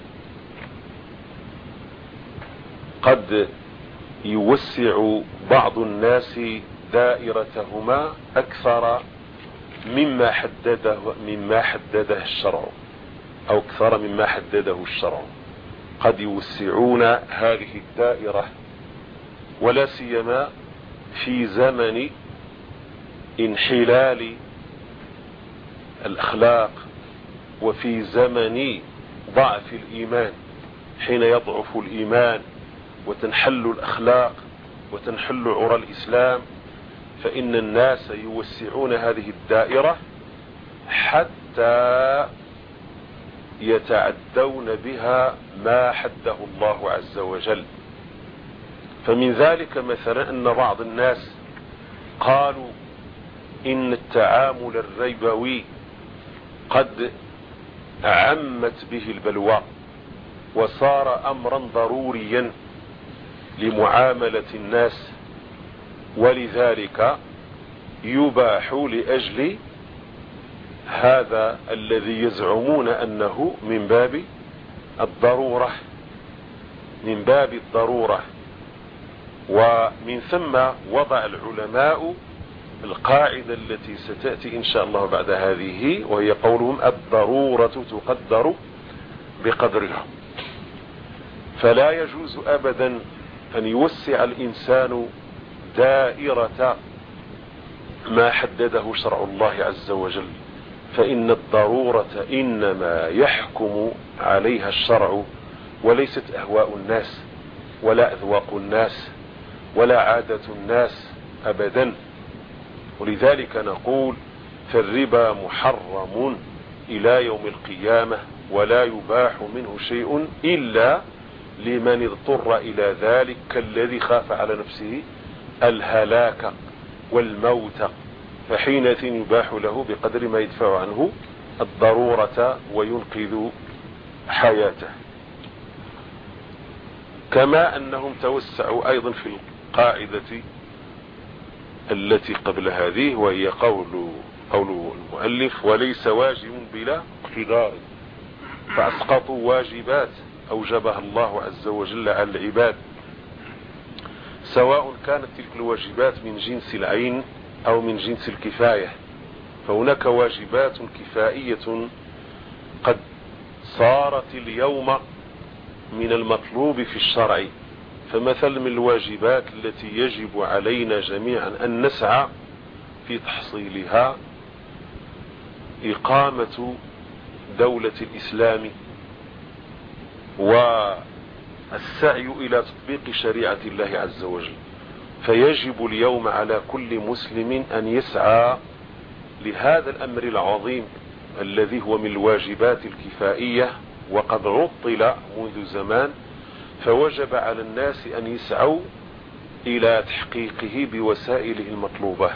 قد يوسع بعض الناس دائرتهما أكثر مما حدده الشرع، أو أكثر مما حدده الشرع. قد يوسعون هذه الدائرة، ولا سيما في زمن انحلال الأخلاق وفي زمن ضعف الإيمان، حين يضعف الإيمان وتنحل الأخلاق وتنحل عرى الإسلام، فإن الناس يوسعون هذه الدائرة حتى يتعدون بها ما حده الله عز وجل. فمن ذلك مثلا أن بعض الناس قالوا إن التعامل الربوي قد عمت به البلوى وصار أمرا ضروريا لمعاملة الناس، ولذلك يباح لأجل هذا الذي يزعمون أنه من باب الضرورة. ومن ثم وضع العلماء القاعدة التي ستأتي إن شاء الله بعد هذه، وهي قولهم: الضرورة تقدر بقدرها. فلا يجوز أبدا أن يوسع الإنسان دائرة ما حدده شرع الله عز وجل، فإن الضرورة إنما يحكم عليها الشرع، وليست أهواء الناس ولا أذواق الناس ولا عادة الناس أبدا. ولذلك نقول: فالربا محرم إلى يوم القيامة، ولا يباح منه شيء إلا لمن اضطر إلى ذلك، كالذي خاف على نفسه الهلاك والموت، فحينئذ يباح له بقدر ما يدفع عنه الضرورة وينقذ حياته. كما أنهم توسعوا أيضا في القاعدة التي قبل هذه، وهي قول المؤلف: وليس واجب بلا اقتدار، فأسقطوا واجبات أوجبها الله عز وجل على العباد، سواء كانت تلك الواجبات من جنس العين أو من جنس الكفاية. فهناك واجبات كفائية قد صارت اليوم من المطلوب في الشرع. فمثلا من الواجبات التي يجب علينا جميعا أن نسعى في تحصيلها إقامة دولة الإسلام والسعي إلى تطبيق شريعة الله عز وجل. فيجب اليوم على كل مسلم أن يسعى لهذا الأمر العظيم الذي هو من الواجبات الكفائية وقد عطل منذ زمان، فوجب على الناس أن يسعوا إلى تحقيقه بوسائله المطلوبة.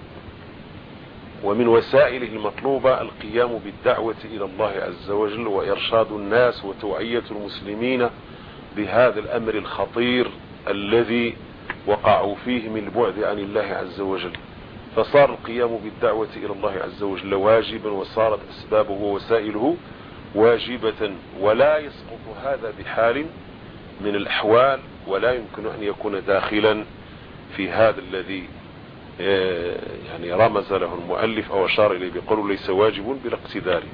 ومن وسائله المطلوبة القيام بالدعوة إلى الله عز وجل وإرشاد الناس وتوعية المسلمين بهذا الأمر الخطير الذي وقعوا فيه من البعد عن الله عز وجل. فصار القيام بالدعوة إلى الله عز وجل واجبا، وصارت أسبابه ووسائله واجبة، ولا يسقط هذا بحال من الأحوال، ولا يمكن أن يكون داخلا في هذا الذي يعني رمز له المؤلف أو أشار إليه بقوله ليس واجب بلا اقتدار.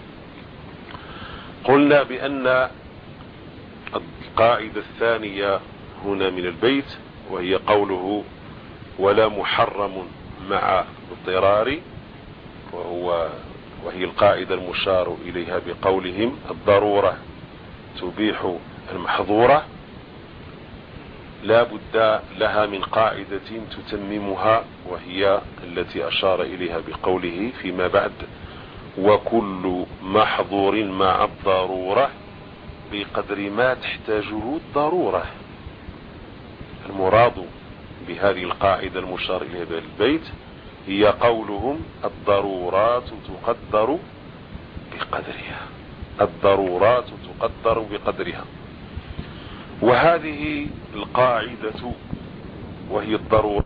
قلنا بأن القاعدة الثانية هنا من البيت وهي قوله ولا محرم مع اضطرار، وهي القاعدة المشار إليها بقولهم الضرورة تبيح المحظورة، لا بد لها من قاعدة تتممها، وهي التي أشار إليها بقوله فيما بعد وكل محظور مع الضرورة بقدر ما تحتاجه الضرورة. المراد بهذه القاعدة المشار إليها بالبيت هي قولهم الضرورات تقدر بقدرها، الضرورات تقدر بقدرها. وهذه القاعدة وهي الضرورة،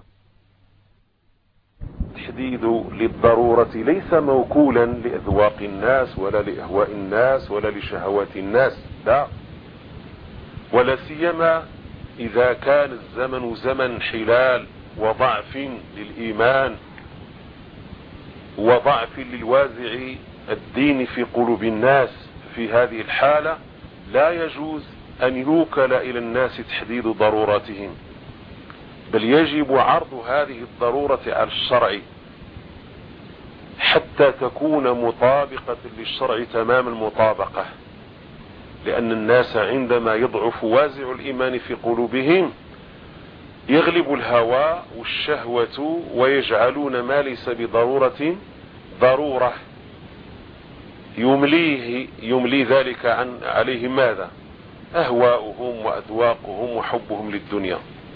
تحديد للضرورة ليس موكولا لأذواق الناس ولا لأهواء الناس ولا لشهوات الناس، لا، ولا سيما إذا كان الزمن زمن انحلال وضعف للإيمان وضعف للوازع الدين في قلوب الناس. في هذه الحالة لا يجوز أن يوكل إلى الناس تحديد ضروراتهم، بل يجب عرض هذه الضرورة على الشرع حتى تكون مطابقة للشرع تمام المطابقة، لأن الناس عندما يضعف وازع الإيمان في قلوبهم يغلب الهوى والشهوة ويجعلون ما ليس بضرورة ضرورة، يملي ذلك عليهم ماذا؟ أهواؤهم وأذواقهم وحبهم للدنيا.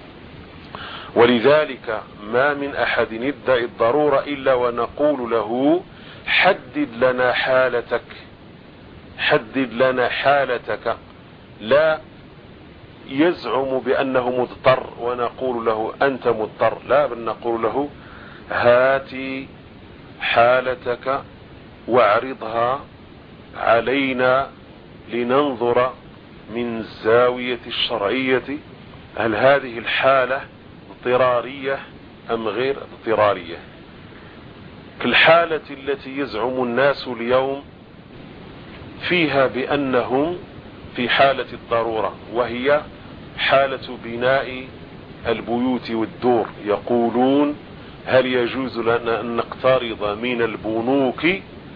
ولذلك ما من أحد يدعي الضرورة إلا ونقول له حدد لنا حالتك، حدد لنا حالتك. لا يزعم بأنه مضطر ونقول له أنت مضطر، لا، بل نقول له هاتي حالتك واعرضها علينا لننظر من الزاوية الشرعية هل هذه الحالة اضطرارية أم غير اضطرارية. كالحالة التي يزعم الناس اليوم فيها بأنهم في حالة الضرورة، وهي حالة بناء البيوت والدور. يقولون هل يجوز لنا أن نقترض من البنوك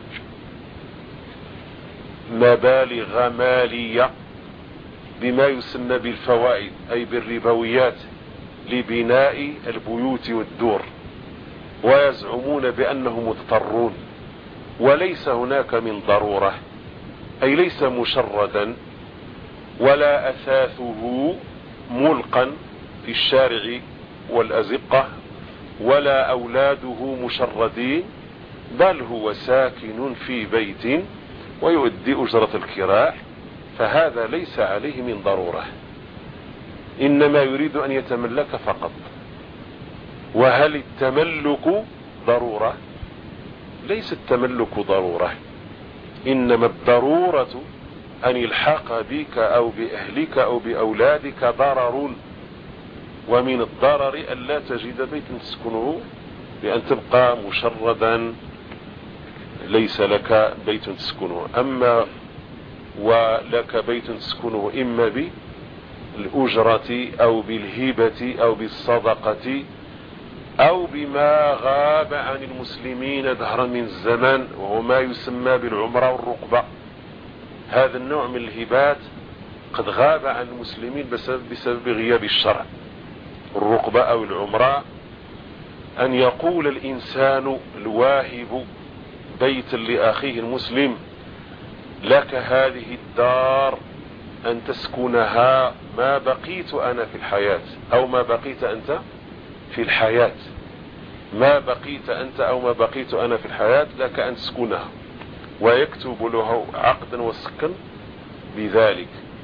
مبالغ مالية بما يسمى بالفوائد أي بالربويات لبناء البيوت والدور، ويزعمون بأنهم مضطرون، وليس هناك من ضرورة، أي ليس مشردا ولا أثاثه ملقا في الشارع والأزقة ولا أولاده مشردين، بل هو ساكن في بيت ويؤدي أجرة الكراء، فهذا ليس عليه من ضرورة، إنما يريد أن يتملك فقط. وهل التملك ضرورة؟ ليس التملك ضرورة، إنما الضرورة أن يلحق بك أو بأهلك أو بأولادك ضرر، ومن الضرر أن لا تجد بيتا تسكنه، بأن تبقى مشردا ليس لك بيت تسكنه. أما ولك بيت تسكنه إما بالأجرة أو بالهبة أو بالصدقة أو بما غاب عن المسلمين دهرا من الزمان، وهو ما يسمى بالعمرة والرقبة. هذا النوع من الهبات قد غاب عن المسلمين بسبب غياب الشرع. الرقبة أو العمرة أن يقول الإنسان الواهب بيتا لأخيه المسلم: لك هذه الدار أن تسكنها ما بقيت أنا في الحياة، أو ما بقيت أنت في الحياة، ما بقيت أنت أو ما بقيت أنا في الحياة لك أن تسكنها، ويكتب له عقدا وسكا بذلك.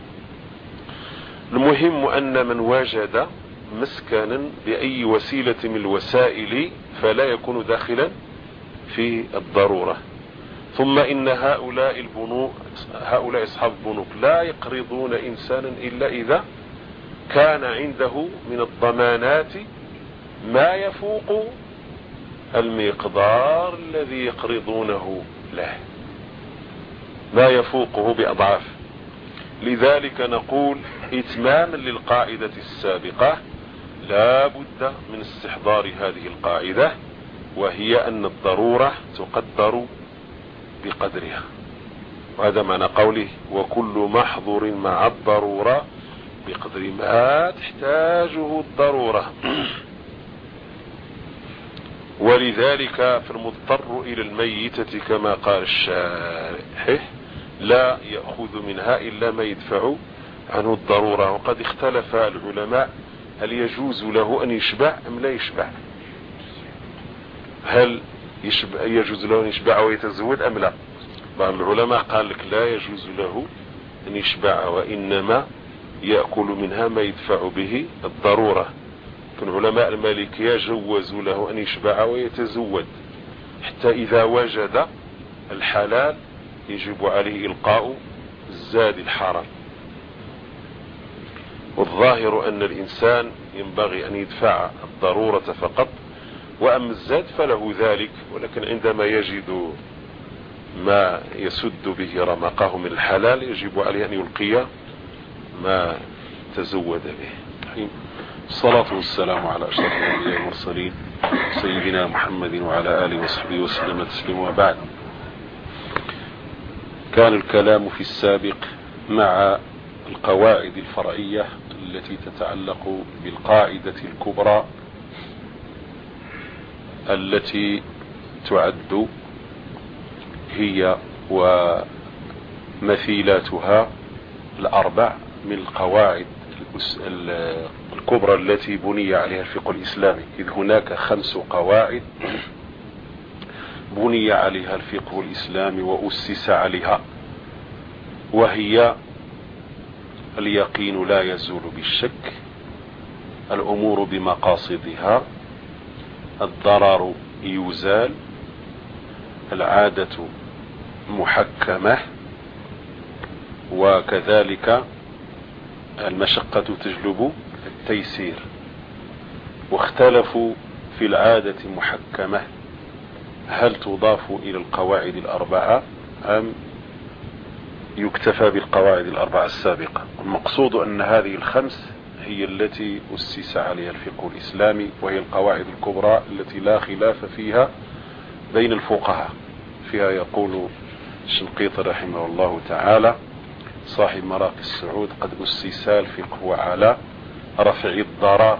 المهم أن من وجد مسكنا بأي وسيلة من الوسائل فلا يكون داخلا في الضرورة. ثم إن هؤلاء أصحاب البنوك لا يقرضون إنسانا إلا إذا كان عنده من الضمانات ما يفوق المقدار الذي يقرضونه له، ما يفوقه بأضعاف. لذلك نقول إتماما للقاعدة السابقة لا بد من استحضار هذه القاعدة، وهي أن الضرورة تقدر بقدرها. وهذا معنى قوله: وكل محظور مع الضرورة بقدر ما تحتاجه الضرورة. ولذلك فالمضطر إلى الميتة كما قال الشارح لا يأخذ منها إلا ما يدفع عنه الضرورة. وقد اختلف العلماء هل يجوز له أن يشبع أم لا يشبع، هل يجوز له أن يشبع ويتزود أم لا. بعض العلماء قال لك لا يجوز له أن يشبع، وإنما يأكل منها ما يدفع به الضرورة. فالعلماء المالكية جوزوا له أن يشبع ويتزود، حتى إذا وجد الحلال يجب عليه إلقاء الزاد الحرام. والظاهر أن الإنسان ينبغي أن يدفع الضرورة فقط، وأما الزاد فله ذلك، ولكن عندما يجد ما يسد به رمقه من الحلال يجب عليه أن يلقي ما تزود به. الصلاة والسلام على أشرف الأنبياء والمرسلين سيدنا محمد وعلى آله وصحبه وسلم تسليما. وبعد، كان الكلام في السابق مع القواعد الفرعية التي تتعلق بالقاعدة الكبرى التي تعد هي ومثيلاتها الأربع من القواعد الكبرى التي بني عليها الفقه الإسلامي. إذ هناك 5 قواعد بني عليها الفقه الإسلامي وأسس عليها، وهي: اليقين لا يزول بالشك، الأمور بمقاصدها، الضرر يزال، العادة محكمة، وكذلك المشقة تجلب التيسير. واختلفوا في العادة محكمة هل تضاف إلى القواعد الأربعة أم يكتفى بالقواعد الأربعة السابقة. المقصود أن هذه ال5 هي التي أسس عليها الفقه الإسلامي، وهي القواعد الكبرى التي لا خلاف فيها بين الفقهاء. فيها يقول الشنقيطي رحمه الله تعالى صاحب مراقي السعود: قد أسس الفقه على رفع الضرر،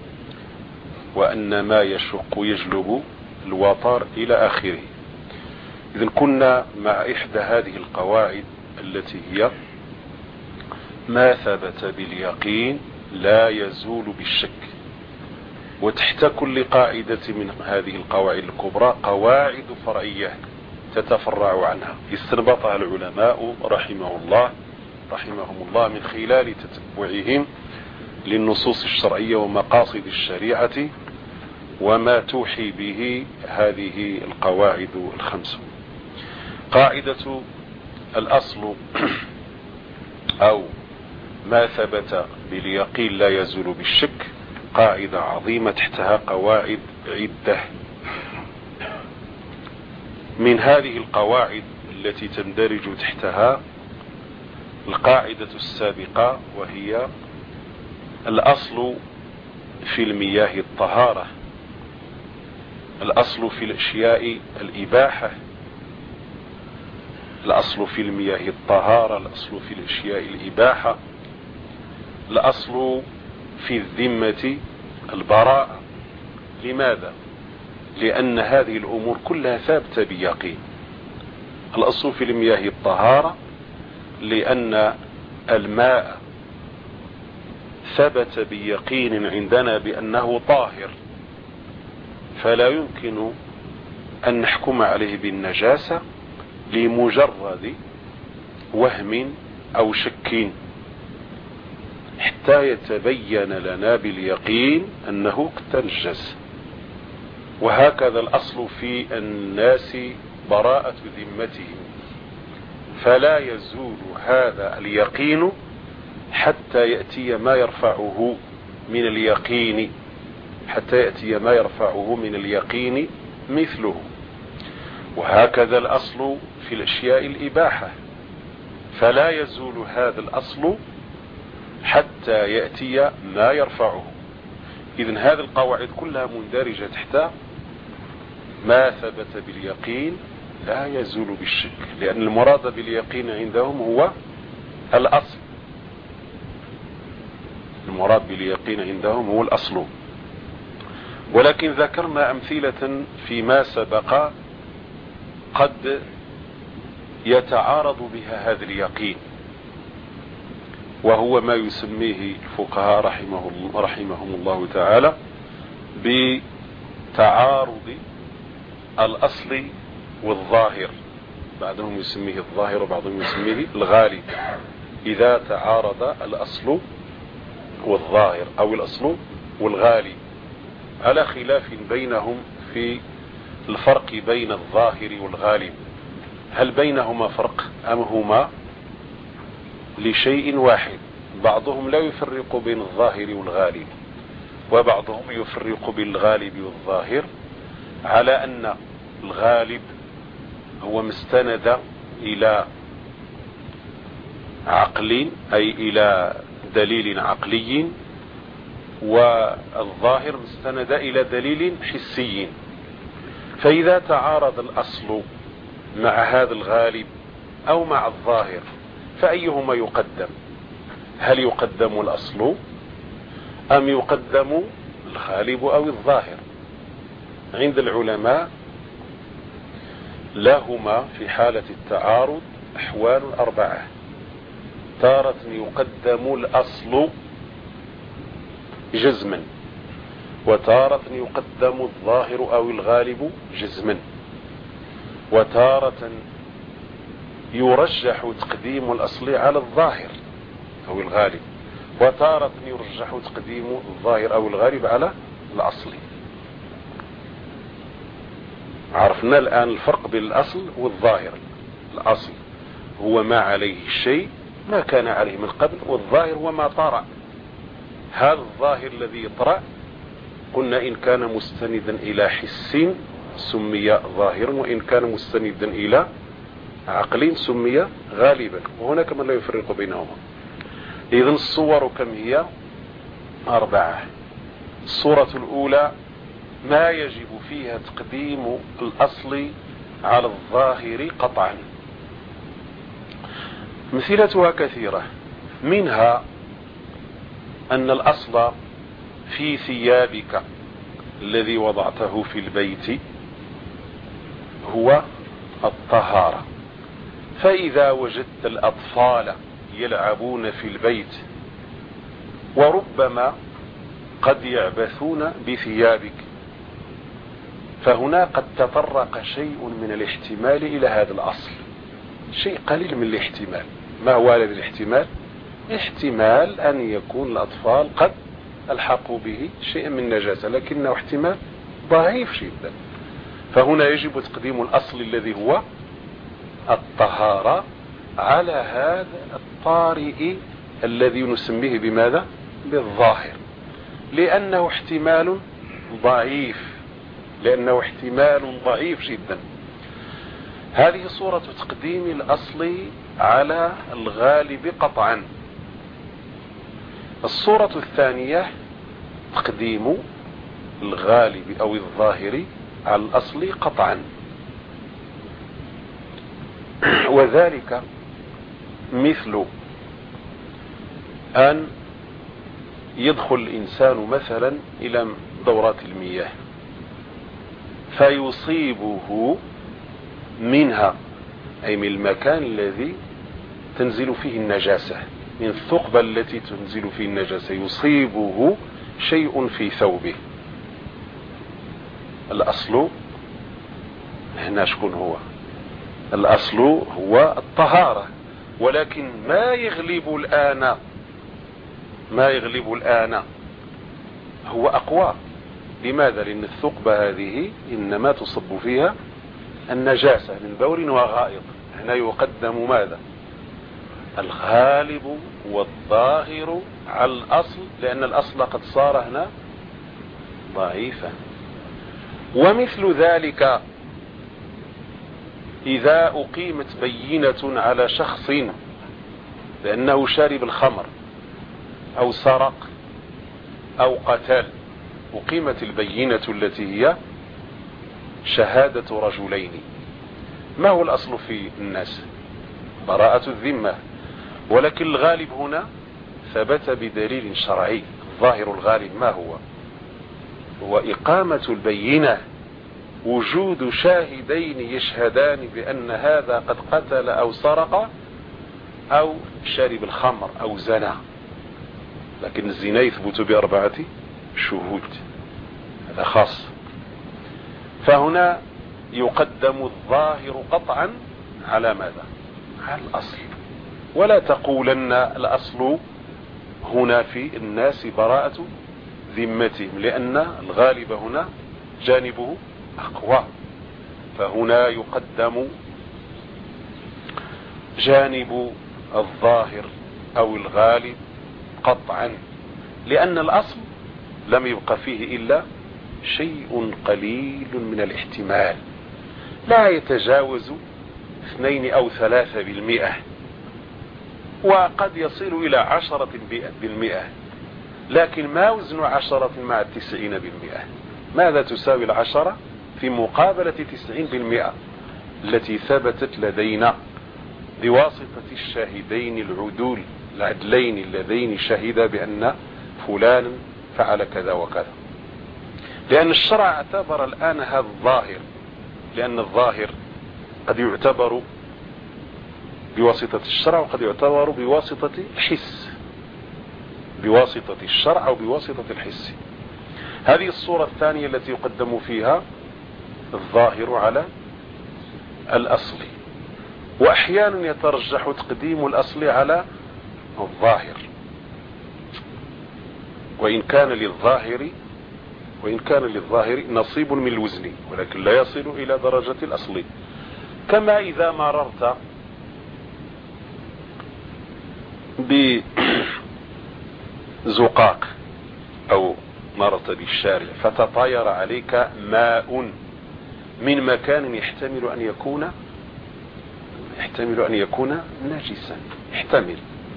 وأن ما يشق يجلب الوطر إلى آخره. إذن كنا مع إحدى هذه القواعد التي هي: ما ثبت باليقين لا يزول بالشك. وتحت كل قاعدة من هذه القواعد الكبرى قواعد فرعية تتفرع عنها، استنبطها العلماء رحمهم الله من خلال تتبعهم للنصوص الشرعية ومقاصد الشريعة وما توحي به هذه القواعد ال5. قاعدة الأصل أو ما ثبت باليقين لا يزول بالشك قاعدة عظيمة تحتها قواعد عدة. من هذه القواعد التي تندرج تحتها القاعدة السابقة، وهي الأصل في المياه الطهارة، الأصل في الأشياء الإباحة، الأصل في المياه الطهارة، الأصل في الأشياء الإباحة، الأصل في الذمة البراءة. لماذا؟ لأن هذه الأمور كلها ثابتة بيقين. الأصل في المياه الطهارة لأن الماء ثبت بيقين عندنا بأنه طاهر، فلا يمكن أن نحكم عليه بالنجاسة لمجرد وهم أو شك حتى يتبين لنا باليقين أنه تنجس. وهكذا الأصل في الناس براءة ذمتهم، فلا يزول هذا اليقين حتى يأتي ما يرفعه من اليقين، حتى يأتي ما يرفعه من اليقين مثله. وهكذا الأصل في الأشياء الإباحة، فلا يزول هذا الأصل حتى يأتي ما يرفعه. إذن هذه القواعد كلها مندرجة تحت ما ثبت باليقين لا يزول بالشك، لأن المراد باليقين عندهم هو الأصل، المراد باليقين عندهم هو الأصل. ولكن ذكرنا أمثلة فيما سبق قد يتعارض بها هذا اليقين، وهو ما يسميه الفقهاء رحمهم الله تعالى بتعارض الأصل والظاهر. بعضهم يسميه الظاهر وبعضهم يسميه الغالب. إذا تعارض الأصل والظاهر أو الأصل والغالب، على خلاف بينهم في الفرق بين الظاهر والغالب، هل بينهما فرق أم هما لشيء واحد؟ بعضهم لا يفرق بين الظاهر والغالب، وبعضهم يفرق بين الغالب والظاهر، على أن الغالب هو مستند إلى عقل أي إلى دليل عقلي، والظاهر مستند إلى دليل حسي. فإذا تعارض الأصل مع هذا الغالب أو مع الظاهر فأيهما يقدم؟ هل يقدم الأصل أم يقدم الغالب أو الظاهر؟ عند العلماء لهما في حالة التعارض أحوال أربعة. تارة يقدم الأصل جزما، وتارة يقدم الظاهر أو الغالب جزما، وتارة يرجح تقديم الأصل على الظاهر أو الغالب، وتارة يرجح تقديم الظاهر أو الغالب على الأصل. عرفنا الآن الفرق بين الأصل والظاهر. الأصل هو ما عليه الشيء، ما كان عليه من قبل، والظاهر هو ما طرأ. هذا الظاهر الذي طرأ قلنا إن كان مستندا إلى حس سمي ظاهرا، وإن كان مستندا إلى عقل سمي غالبا، وهناك من لا يفرق بينهما. إذن الصور كم هي؟ أربعة. الصورة الأولى ما يجب فيها تقديم الأصل على الظاهر قطعا. مثلتها كثيرة، منها أن الأصل في ثيابك الذي وضعته في البيت هو الطهارة، فإذا وجدت الأطفال يلعبون في البيت وربما قد يعبثون بثيابك، فهنا قد تطرق شيء من الاحتمال إلى هذا الأصل، شيء قليل من الاحتمال. ما هو هذا الاحتمال؟ احتمال أن يكون الأطفال قد ألحقوا به شيء من النجاسة، لكنه احتمال ضعيف جدا. فهنا يجب تقديم الأصل الذي هو الطهارة على هذا الطارئ الذي نسميه بماذا؟ بالظاهر، لأنه احتمال ضعيف، لأنه احتمال ضعيف جدا. هذه صورة تقديم الأصل على الغالب قطعا. الصورة الثانية تقديم الغالب أو الظاهر على الأصل قطعا، وذلك مثل أن يدخل الإنسان مثلا إلى دورات المياه فيصيبه منها، أي من المكان الذي تنزل فيه النجاسة، من الثقبة التي تنزل فيه النجاسة، يصيبه شيء في ثوبه. الأصل هنا شكون هو؟ الأصل هو الطهارة، ولكن ما يغلب الآن هو أقوى. لماذا؟ لأن الثقبة هذه إنما تصب فيها النجاسة من بول وغائط. هنا يقدم ماذا؟ الغالب والظاهر على الأصل، لأن الأصل قد صار هنا ضعيفا. ومثل ذلك إذا أقيمت بينة على شخص بأنه شارب الخمر أو سرق أو قتل، أقيمت البينة التي هي شهادة رجلين. ما هو الأصل في الناس؟ براءة الذمة، ولكن الغالب هنا ثبت بدليل شرعي. الظاهر الغالب ما هو؟ هو إقامة البينة، وجود شاهدين يشهدان بأن هذا قد قتل أو سرق أو شرب الخمر أو زنى. لكن الزنا يثبت بأربعة شهود، هذا خاص. فهنا يقدم الظاهر قطعا على ماذا؟ على الأصل. ولا تقولن الأصل هنا في الناس براءة ذمتهم، لأن الغالب هنا جانبه أقوى. فهنا يقدم جانب الظاهر أو الغالب قطعا، لأن الأصل لم يبقى فيه إلا شيء قليل من الاحتمال، لا يتجاوز 2 أو 3%، وقد يصل إلى 10%. لكن ما وزن 10 مع 90%؟ ماذا تساوي 10 في مقابلة 90% التي ثبتت لدينا بواسطة الشاهدين العدول العدلين اللذين شهدا بأن فلان فعل كذا وكذا؟ لأن الشرع اعتبر الآن هذا الظاهر، لأن الظاهر قد يعتبر بواسطة الشرع وقد يعتبر بواسطة الحس، بواسطة الشرع أو بواسطة الحس. هذه الصورة الثانية التي يقدم فيها الظاهر على الأصل. وأحيانا يترجح تقديم الأصل على الظاهر، وإن كان للظاهر نصيب من الوزن، ولكن لا يصل إلى درجة الأصل. كما إذا مررت بزقاق أو مررت بالشارع فتطاير عليك ماء من مكان يحتمل أن يكون نجسا، يحتمل.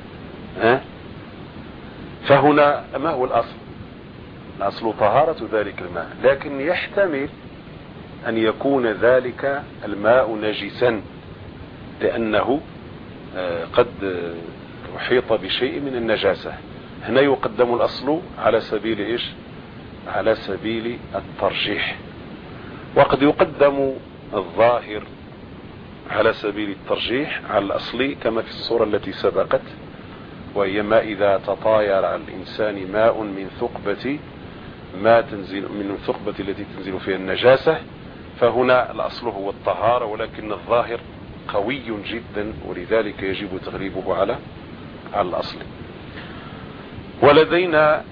فهنا ما هو الأصل؟ الأصل طهارة ذلك الماء، لكن يحتمل أن يكون ذلك الماء نجسا لأنه قد أحيط بشيء من النجاسة. هنا يقدم الأصل على سبيل إيش؟ على سبيل الترجيح. وقد يقدم الظاهر على سبيل الترجيح على الأصل كما في الصورة التي سبقت، وهي ما إذا تطاير على الإنسان ماء من ثقبة التي تنزل فيها النجاسة، فهنا الأصل هو الطهارة، ولكن الظاهر قوي جدا، ولذلك يجب تغليبه على الأصل. ولدينا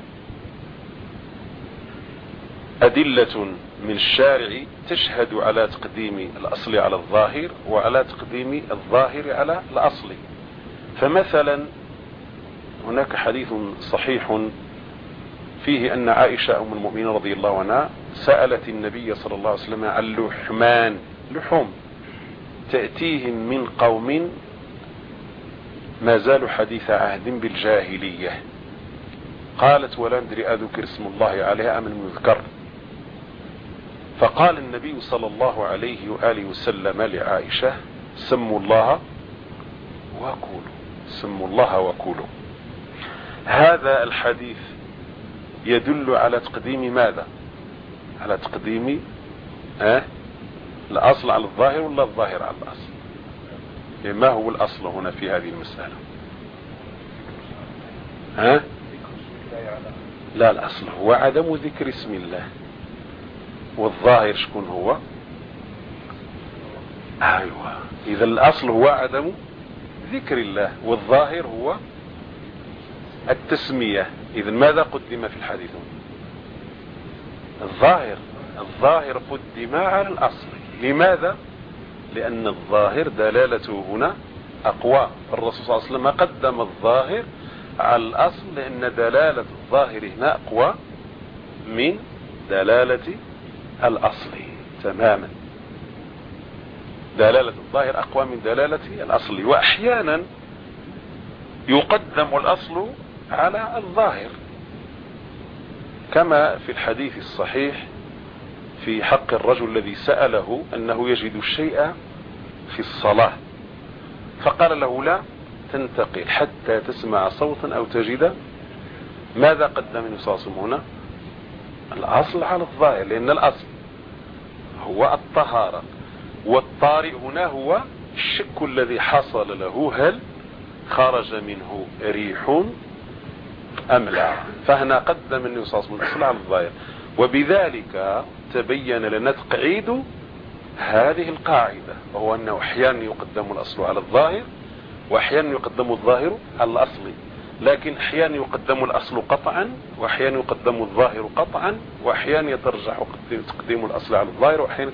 أدلة من الشارع تشهد على تقديم الأصل على الظاهر وعلى تقديم الظاهر على الأصل. فمثلا هناك حديث صحيح فيه أن عائشة أم المؤمنين رضي الله عنها سألت النبي صلى الله عليه وسلم عن لحوم تأتيهم من قوم ما زالوا حديث عهد بالجاهلية. قالت ولا ندري أذكر اسم الله عليها أم لم يذكر. فقال النبي صلى الله عليه وآله وسلم لعائشة سموا الله وكولوا، سموا الله وكولوا. هذا الحديث يدل على تقديم ماذا؟ على تقديم الأصل على الظاهر ولا الظاهر على الأصل؟ ما هو الأصل هنا في هذه المسألة؟ لا، الأصل هو عدم ذكر اسم الله، والظاهر شكون هو؟ أيوة، إذا الأصل هو عدم ذكر الله والظاهر هو التسمية. إذا ماذا قدم في الحديث؟ الظاهر قدم على الأصل. لماذا؟ لأن الظاهر دلالته هنا أقوى. الرسول صلى الله عليه وسلم قدم الظاهر على الأصل لأن دلالة الظاهر هنا أقوى من دلالة الأصل تماما. دلالة الظاهر أقوى من دلالة الأصل، وأحيانا يقدم الأصل على الظاهر، كما في الحديث الصحيح في حق الرجل الذي سأله أنه يجد الشيء في الصلاة، فقال له لا تنتقل حتى تسمع صوتا أو تجد. ماذا قدم النبي صلى الله عليه وسلم هنا؟ الأصل على الظاهر، لأن الأصل هو الطهارة، والطارئ هنا هو الشك الذي حصل له هل خرج منه ريح أم لا. فهنا قدم النبي صلى الله عليه وسلم الأصل على الظاهر، وبذلك تبين لنا تقعيد هذه القاعدة، وهو أنه أحيانا يقدم الأصل على الظاهر وأحيانا يقدم الظاهر على الأصل، لكن أحيانا يقدم الأصل قطعا وأحيانا يقدم الظاهر قطعا، وأحيانا يترجح تقديم الأصل على الظاهر وأحيانا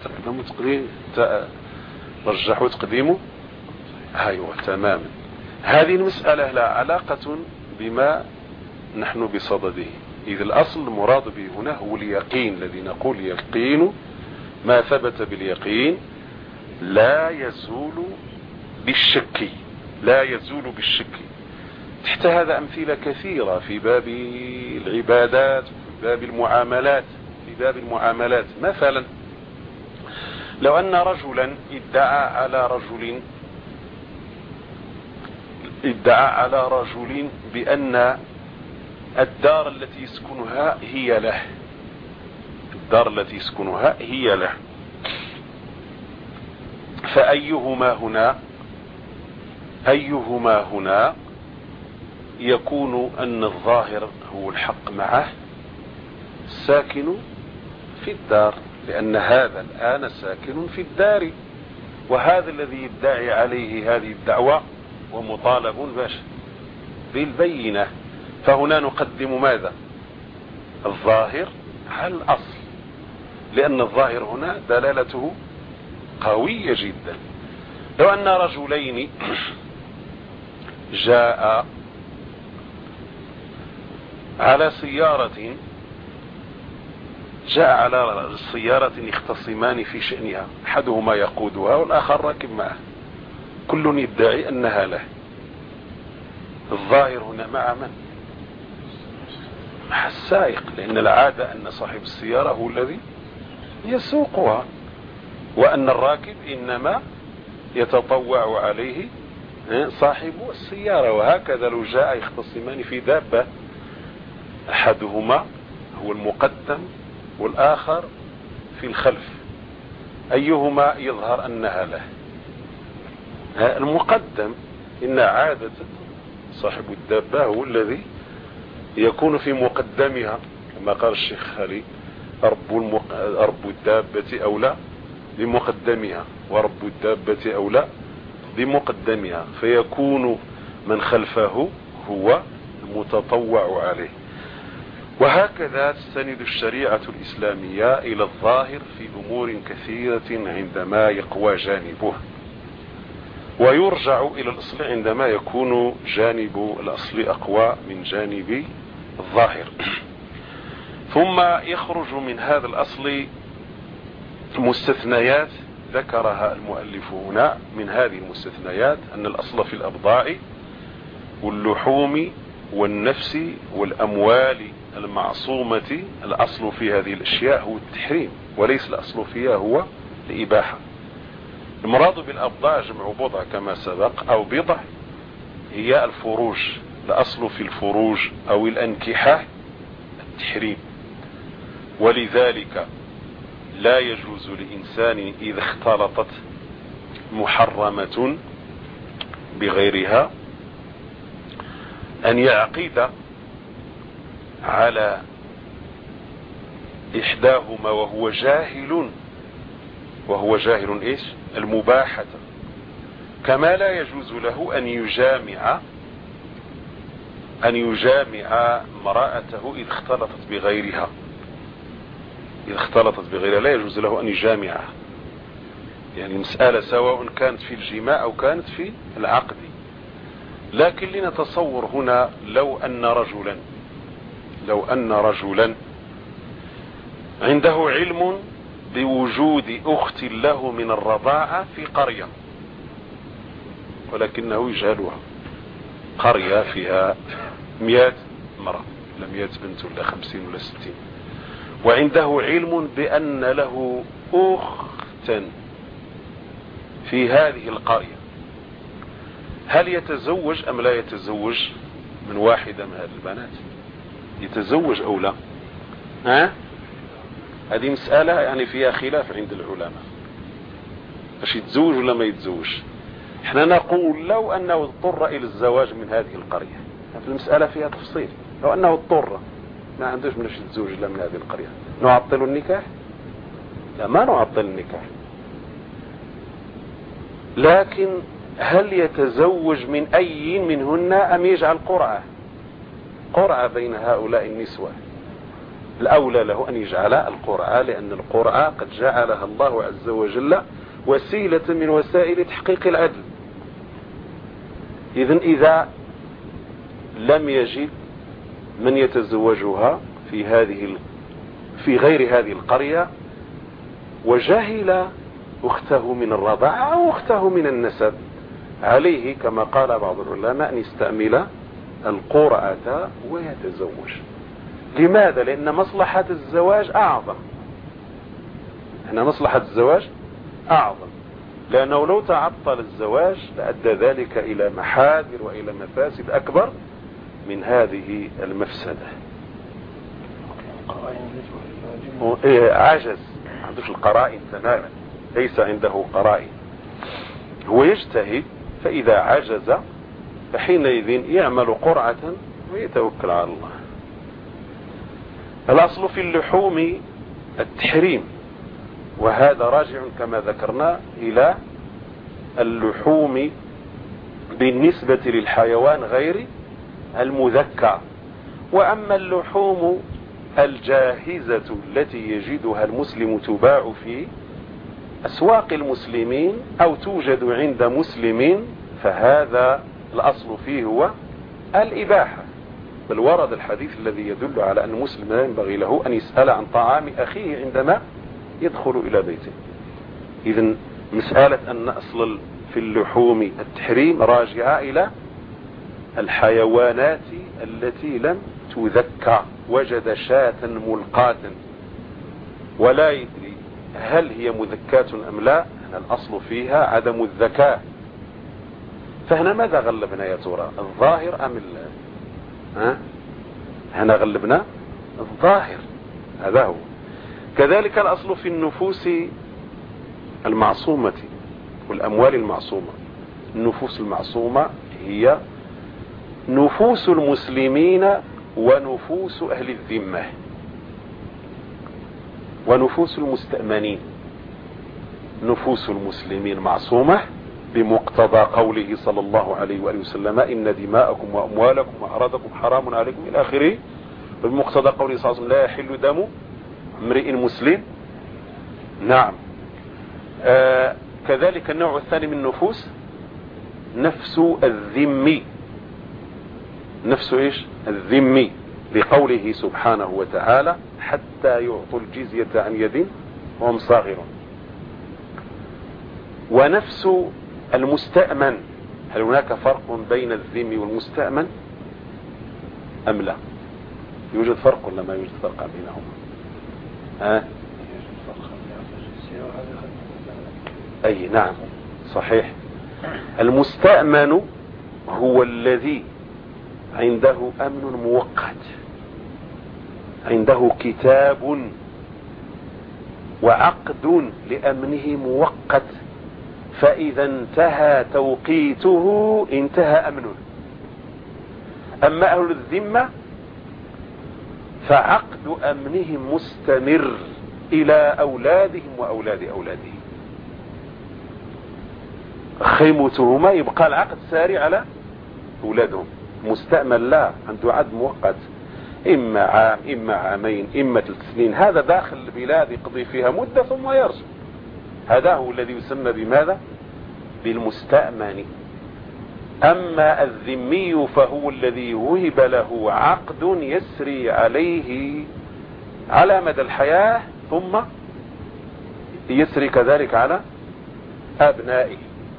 ترجح تقديمه. أيوة تماما. هذه المسألة لا علاقة بما نحن بصدده. إذ الأصل المراد به هنا هو اليقين، الذي نقول يقين ما ثبت باليقين لا يزول بالشك، لا يزول بالشك. تحت هذا أمثلة كثيرة في باب العبادات، في باب المعاملات. في باب المعاملات مثلا لو أن رجلا ادعى على رجل بأن الدار التي يسكنها هي له، الدار التي يسكنها هي له، فأيهما هنا يكون أن الظاهر هو الحق معه ساكن في الدار، لأن هذا الآن ساكن في الدار، وهذا الذي يدعي عليه هذه الدعوة ومطالب بالبينة. فهنا نقدم ماذا؟ الظاهر على الأصل، لأن الظاهر هنا دلالته قوية جدا. لو أن رجلين جاء على سيارة يختصمان في شأنها، أحدهما يقودها والآخر راكب معه، كل يدعي أنها له. الظاهر هنا مع من؟ مع السائق، لأن العادة أن صاحب السيارة هو الذي يسوقها، وأن الراكب إنما يتطوع عليه صاحب السيارة. وهكذا لو جاء يختصمان في دابة، أحدهما هو المقدم والآخر في الخلف، أيهما يظهر أنها له؟ المقدم. إن عادة صاحب الدابة هو الذي يكون في مقدمها، كما قال الشيخ خالي رب الدابة أولى بمقدمها ورب الدابة أولى بمقدمها، فيكون من خلفه هو المتطوع عليه. وهكذا تستند الشريعة الإسلامية إلى الظاهر في أمور كثيرة عندما يقوى جانبه، ويرجع إلى الأصل عندما يكون جانب الأصل أقوى من جانب الظاهر. ثم يخرج من هذا الأصل مستثنيات ذكرها المؤلف هنا من هذه المستثنيات أن الأصل في الأبضاع واللحوم والنفس والأموال المعصومة، الأصل في هذه الأشياء هو التحريم وليس الأصل فيها هو الإباحة. المراد بالأبضاع جمع بضع كما سبق، أو بضع هي الفروج. الأصل في الفروج أو الأنكحة التحريم، ولذلك لا يجوز لإنسان إذا اختلطت محرمة بغيرها أن يعقد على إحداهما وهو جاهل إيش المباحة، كما لا يجوز له أن يجامع امرأته إذ اختلطت بغيرها. لا يجوز له أن يجامعها، يعني مسألة سواء كانت في الجماع أو كانت في العقد. لكن لنتصور هنا لو أن رجلا عنده علم بوجود أخت له من الرضاعة في قرية ولكنه يجهلها، قرية فيها 100 امرأة، لا 100 بنت ولا 50 ولا 60، وعنده علم بأن له أختا في هذه القرية، هل يتزوج أم لا يتزوج من واحدة من هذه البنات؟ يتزوج أو لا؟ هذه مسألة يعني فيها خلاف عند العلماء، باش يتزوج ولا ما يتزوج. احنا نقول لو أنه اضطر إلى الزواج من هذه القرية، في المسألة فيها تفصيل. لو أنه اضطر ما عندوش منش يتزوج إلا من هذه القرية، نعطل النكاح؟ لا، ما نعطل النكاح. لكن هل يتزوج من أي منهن أم يجعل قرعة بين هؤلاء النسوة؟ الأولى له أن يجعل القرعة، لأن القرعة قد جعلها الله عز وجل وسيلة من وسائل تحقيق العدل. إذا لم يجد من يتزوجها في غير هذه القرية وجهل أخته من الرضاعة أو أخته من النسب، عليه كما قال بعض العلماء أن يستعمل القرعة ويتزوج. لماذا؟ لأن مصلحة الزواج أعظم، لأنه لو تعطل الزواج لأدى ذلك إلى محاذر وإلى مفاسد أكبر من هذه المفسدة. عجز، ما عندوش القرائن تماما، ليس عنده قرائن، هو يجتهد، فإذا عجز فحينئذ يعمل قرعة ويتوكل على الله. الأصل في اللحوم التحريم، وهذا راجع كما ذكرنا إلى اللحوم بالنسبة للحيوان غير المذكى. وأما اللحوم الجاهزة التي يجدها المسلم تباع في أسواق المسلمين أو توجد عند مسلم، فهذا الأصل فيه هو الإباحة. بل ورد الحديث الذي يدل على أن المسلم لا ينبغي له أن يسأل عن طعام أخيه عندما يدخل إلى بيته. إذن مسألة أن أصل في اللحوم التحريم راجعة إلى الحيوانات التي لم تذكى، وجد شاة ملقاة ولا يدري هل هي مذكاة أم لا، الأصل فيها عدم الذكاء. فهنا ماذا غلبنا يا ترى، الظاهر أم هنا غلبنا الظاهر، هذا هو. كذلك الأصل في النفوس المعصومة والأموال المعصومة. النفوس المعصومة هي نفوس المسلمين ونفوس أهل الذمة ونفوس المستأمنين. نفوس المسلمين معصومة بمقتضى قوله صلى الله عليه وآله وسلم: إن دماءكم وأموالكم وأعراضكم حرام عليكم إلى آخره. بمقتضى قوله صلى الله عليه وسلم: لا يحل دم امرئ مسلم. نعم. كذلك النوع الثاني من النفوس نفس الذمي. نفس إيش؟ الذمي، لقوله سبحانه وتعالى: حتى يعطوا الجزية عن يد وهم صاغرون. ونفس المستأمن. هل هناك فرق بين الذم والمستأمن أم لا؟ يوجد فرق ولا ما يوجد فرق بينهما؟ أي نعم صحيح. المستأمن هو الذي عنده أمن مؤقت، عنده كتاب وعقد لأمنه مؤقت، فإذا انتهى توقيته انتهى أمنه. أما أهل الذمة فعقد أمنهم مستمر إلى أولادهم وأولاد أولادهم. خيمتهما يبقى العقد ساري على أولادهم. مستأمن لا، عنده عقد مؤقت، إما عام إما عامين إما 3 سنين، هذا داخل البلاد يقضي فيها مدة ثم يرجع. هذا هو الذي يسمى بماذا؟ بالمستأمن. أما الذمي فهو الذي وهب له عقد يسري عليه على مدى الحياة ثم يسري كذلك على أبنائه.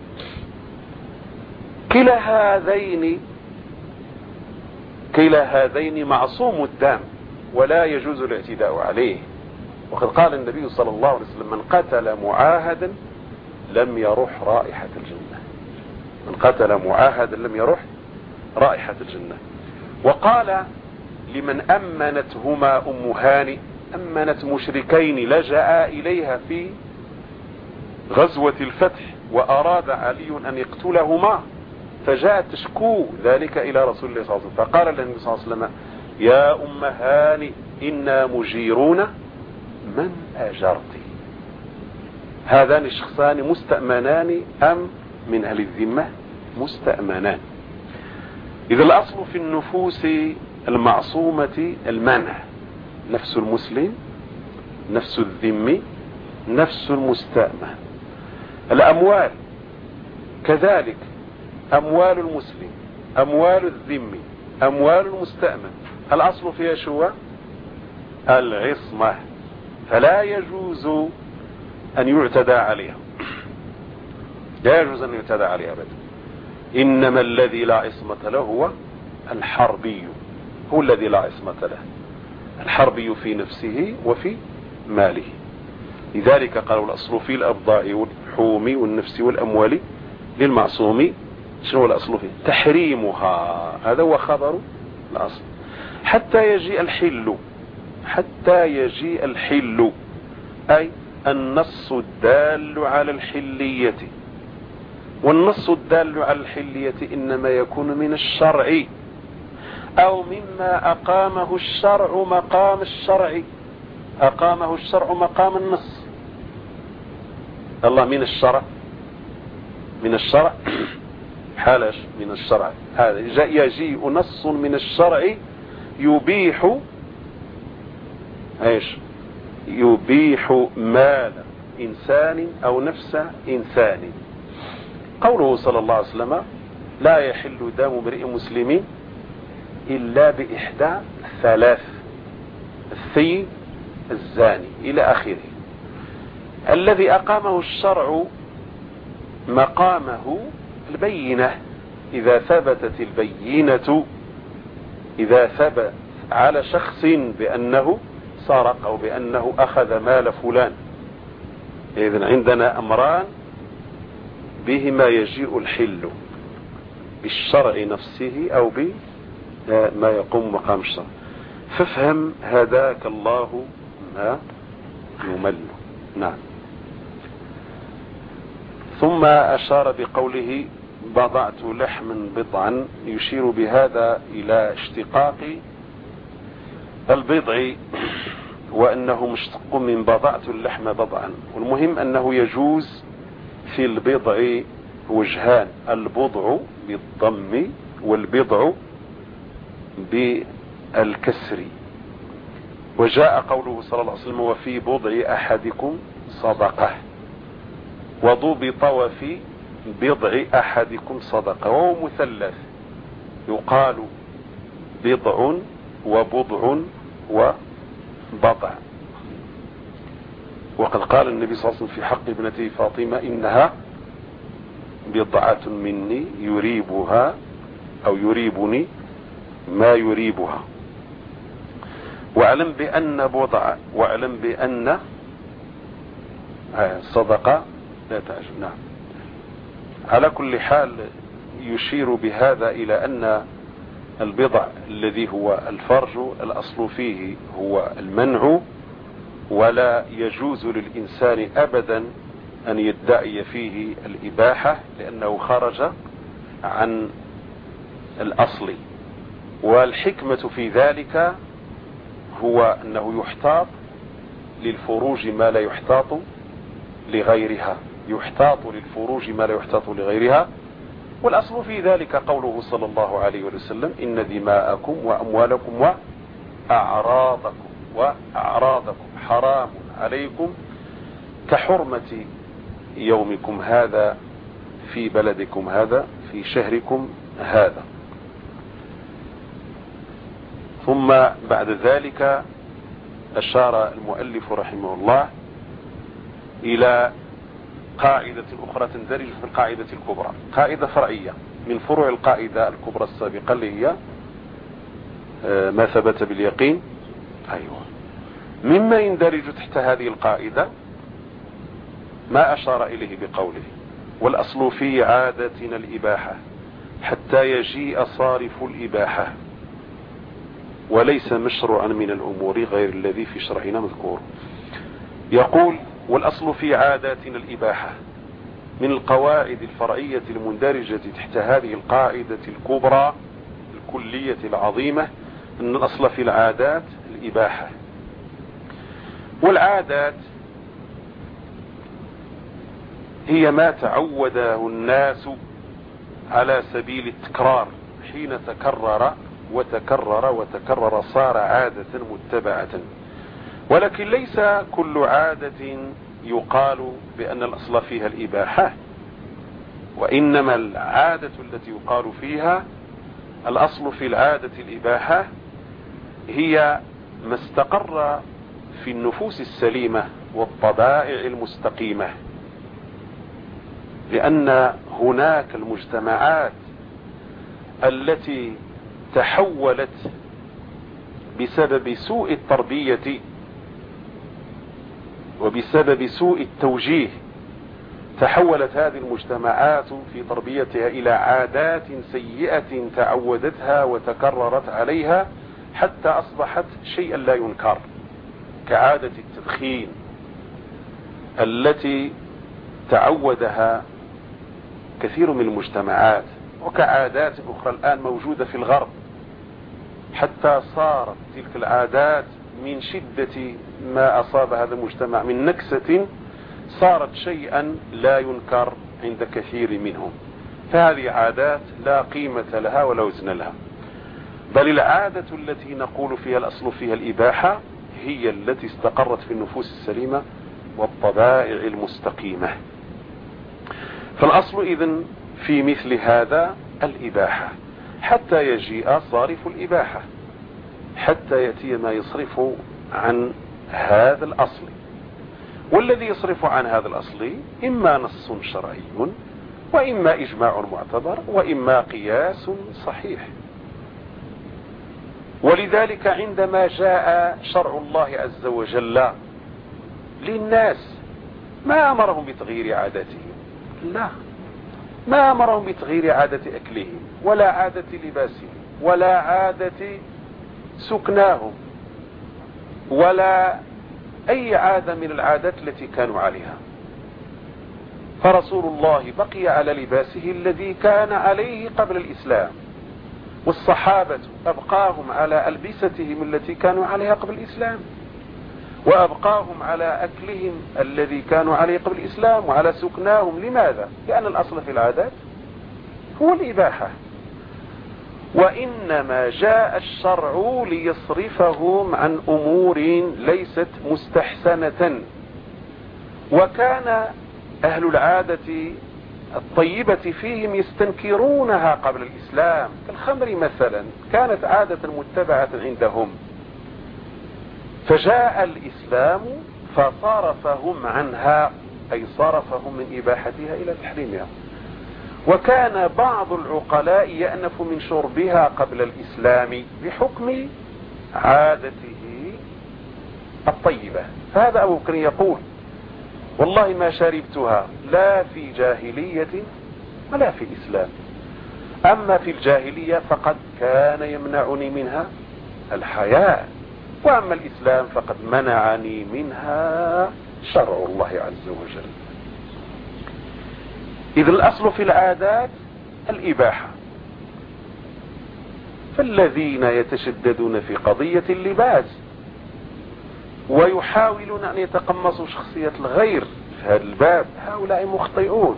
كلا هذين معصوم الدم ولا يجوز الاعتداء عليه. وقد قال النبي صلى الله عليه وسلم: من قتل معاهدا لم يرح رائحة الجنة. من قتل معاهدا لم يرح رائحة الجنة. وقال لمن أمنتهما أم هاني، أمنت مشركين لجأ إليها في غزوة الفتح وأراد علي أن يقتلهما، فجاءت تشكو ذلك إلى رسول الله صلى الله عليه وسلم، فقال النبي صلى الله عليه وسلم: يا أم هاني إنا مجيرون من أجرت. هذان الشخصان مستأمنان أم من أهل الذمة؟ مستأمنان. إذا الأصل في النفوس المعصومة المنع، نفس المسلم، نفس الذمي، نفس المستأمن. الأموال كذلك، أموال المسلم، أموال الذمي، أموال المستأمن، الأصل فيها شو؟ العصمة، فلا يجوز أن يعتدى عليها، لا يجوز أن يعتدى عليها أبدا. إنما الذي لا عصمة له هو الحربي، هو الذي لا عصمة له، الحربي في نفسه وفي ماله. لذلك قالوا الأصل في الأبضاع والحوم والنفس والأموال للمعصوم. شنو الأصل فيه؟ تحريمها، هذا هو خبر الأصل. حتى يجيء الحل، حتى يجيء الحل، أي النص الدال على الحلية. والنص الدال على الحلية إنما يكون من الشرع أو مما أقامه الشرع مقام الشرع، أقامه الشرع مقام النص. الله من الشرع، من الشرع حالش من الشرع، هذا يجيء نص من الشرع يبيح ايش؟ يبيح مال إنسان أو نفس إنسان. قوله صلى الله عليه وسلم: لا يحل دم امرئ مسلم إلا بإحدى 3: الثيب، الزاني، إلى آخره. الذي أقامه الشرع مقامه البينة. إذا ثبتت البينة، إذا ثبت على شخص بأنه سرق أو بأنه أخذ مال فلان، إذن عندنا أمران بهما يجيء الحل: بالشرع نفسه أو بما يقوم مقام الشرع. فافهم هداك الله ما يمل. نعم. ثم أشار بقوله: بضعت لحما بضعا، يشير بهذا إلى اشتقاق البضع، وأنه مشتق من بضعت اللحم بضعا. والمهم أنه يجوز في البضع وجهان: البضع بالضم والبضع بالكسر. وجاء قوله صلى الله عليه وسلم: وفي بضع أحدكم صدقة، وضبط وفي بضع أحدكم صدقة، وهو مثلث، يقال بضع وبضع وبضع. وقد قال النبي صلى الله عليه وسلم في حق ابنته فاطمة: إنها بضعة مني يريبها أو يريبني ما يريبها. واعلم بأن صدقة لا تعجب. نعم. على كل حال يشير بهذا إلى أن البضع الذي هو الفرج الأصل فيه هو المنع، ولا يجوز للإنسان أبدا أن يدعي فيه الإباحة لأنه خرج عن الأصل. والحكمة في ذلك هو أنه يحتاط للفروج ما لا يحتاط لغيرها، يحتاط للفروج ما لا يحتاط لغيرها. والأصل في ذلك قوله صلى الله عليه وسلم: إن دماءكم وأموالكم وأعراضكم حرام عليكم كحرمة يومكم هذا في بلدكم هذا في شهركم هذا. ثم بعد ذلك أشار المؤلف رحمه الله إلى قاعدة أخرى تندرج في القاعدة الكبرى، قاعدة فرعية من فروع القاعدة الكبرى السابقة اللي هي ما ثبت باليقين. أيوة. مما يندرج تحت هذه القاعدة ما أشار إليه بقوله: والأصل في عادتنا الإباحة حتى يجيء صارف الإباحة، وليس مشروعا من الأمور غير الذي في شرعنا مذكور. يقول: والأصل في عاداتنا الإباحة من القواعد الفرعية المندرجة تحت هذه القاعدة الكبرى الكلية العظيمة أن الأصل في العادات الإباحة. والعادات هي ما تعوده الناس على سبيل التكرار، حين تكرر وتكرر صار عادة متبعة. ولكن ليس كل عادة يقال بأن الأصل فيها الإباحة، وإنما العادة التي يقال فيها الأصل في العادة الإباحة هي ما استقر في النفوس السليمة والطبائع المستقيمة. لأن هناك المجتمعات التي تحولت بسبب سوء التربية وبسبب سوء التوجيه، تحولت هذه المجتمعات في تربيتها إلى عادات سيئة تعودتها وتكررت عليها حتى أصبحت شيئا لا ينكر، كعادة التدخين التي تعودها كثير من المجتمعات، وكعادات أخرى الآن موجودة في الغرب، حتى صارت تلك العادات من شدة ما أصاب هذا المجتمع من نكسة صارت شيئا لا ينكر عند كثير منهم. فهذه عادات لا قيمة لها ولا وزن لها. بل العادة التي نقول فيها الأصل فيها الإباحة هي التي استقرت في النفوس السليمة والطبائع المستقيمة. فالأصل إذن في مثل هذا الإباحة حتى يجيء صارف الإباحة، حتى يأتي ما يصرف عن هذا الأصل. والذي يصرف عن هذا الأصل إما نص شرعي وإما إجماع معتبر وإما قياس صحيح. ولذلك عندما جاء شرع الله عز وجل للناس ما أمرهم بتغيير عاداتهم، لا، ما أمرهم بتغيير عادة أكلهم ولا عادة لباسهم ولا عادة سكناهم ولا أي عادة من العادات التي كانوا عليها. فرسول الله بقي على لباسه الذي كان عليه قبل الإسلام، والصحابة أبقاهم على ألبستهم التي كانوا عليها قبل الإسلام، وأبقاهم على أكلهم الذي كانوا عليه قبل الإسلام وعلى سكناهم. لماذا؟ لأن الأصل في العادات هو الإباحة. وإنما جاء الشرع ليصرفهم عن أمور ليست مستحسنة. وكان أهل العادة الطيبة فيهم يستنكرونها قبل الإسلام، كالخمر مثلا كانت عادة متبعة عندهم، فجاء الإسلام فصرفهم عنها، أي صرفهم من إباحتها إلى تحريمها. وكان بعض العقلاء يأنف من شربها قبل الإسلام بحكم عادته الطيبة. فهذا أبو بكر يقول والله ما شربتها لا في جاهلية ولا في الإسلام، أما في الجاهلية فقد كان يمنعني منها الحياء، وأما الإسلام فقد منعني منها شرع الله عز وجل. إذ الأصل في العادات الإباحة، فالذين يتشددون في قضية اللباس ويحاولون أن يتقمصوا شخصية الغير في هذا الباب هؤلاء مخطئون،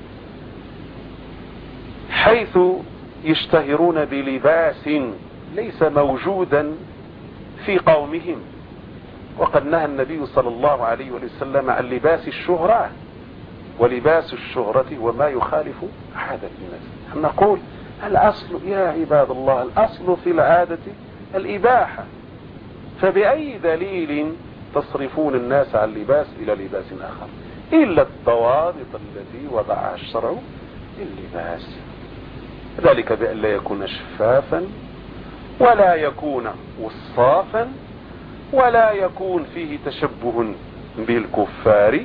حيث يشتهرون بلباس ليس موجودا في قومهم، وقد نهى النبي صلى الله عليه وسلم عن لباس الشهرة، ولباس الشهرة وما يخالف عادة الناس. نقول الأصل يا عباد الله، الأصل في العادة الإباحة، فبأي دليل تصرفون الناس عن لباس إلى لباس آخر إلا الضوابط التي وضعها الشرع لللباس، ذلك بأن لا يكون شفافا ولا يكون وصافا ولا يكون فيه تشبه بالكفار،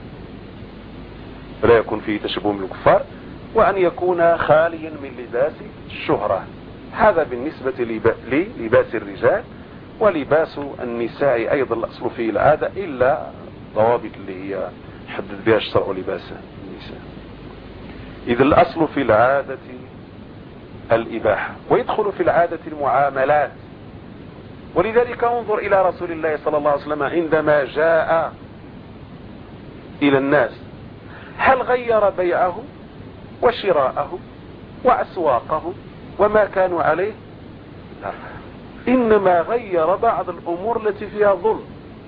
ولا يكون فيه تشبه بالكفار، وأن يكون خاليا من لباس الشهرة. هذا بالنسبة للباس الرجال. ولباس النساء أيضا الأصل فيه العادة إلا ضوابط اللي هي حدد بها الشرع لباس النساء. إذا الأصل في العادة الإباحة، ويدخل في العادة المعاملات. ولذلك انظر إلى رسول الله صلى الله عليه وسلم عندما جاء إلى الناس، هل غير بيعه وشراءه وأسواقه وما كانوا عليه؟ لا، إنما غير بعض الأمور التي فيها ظلم،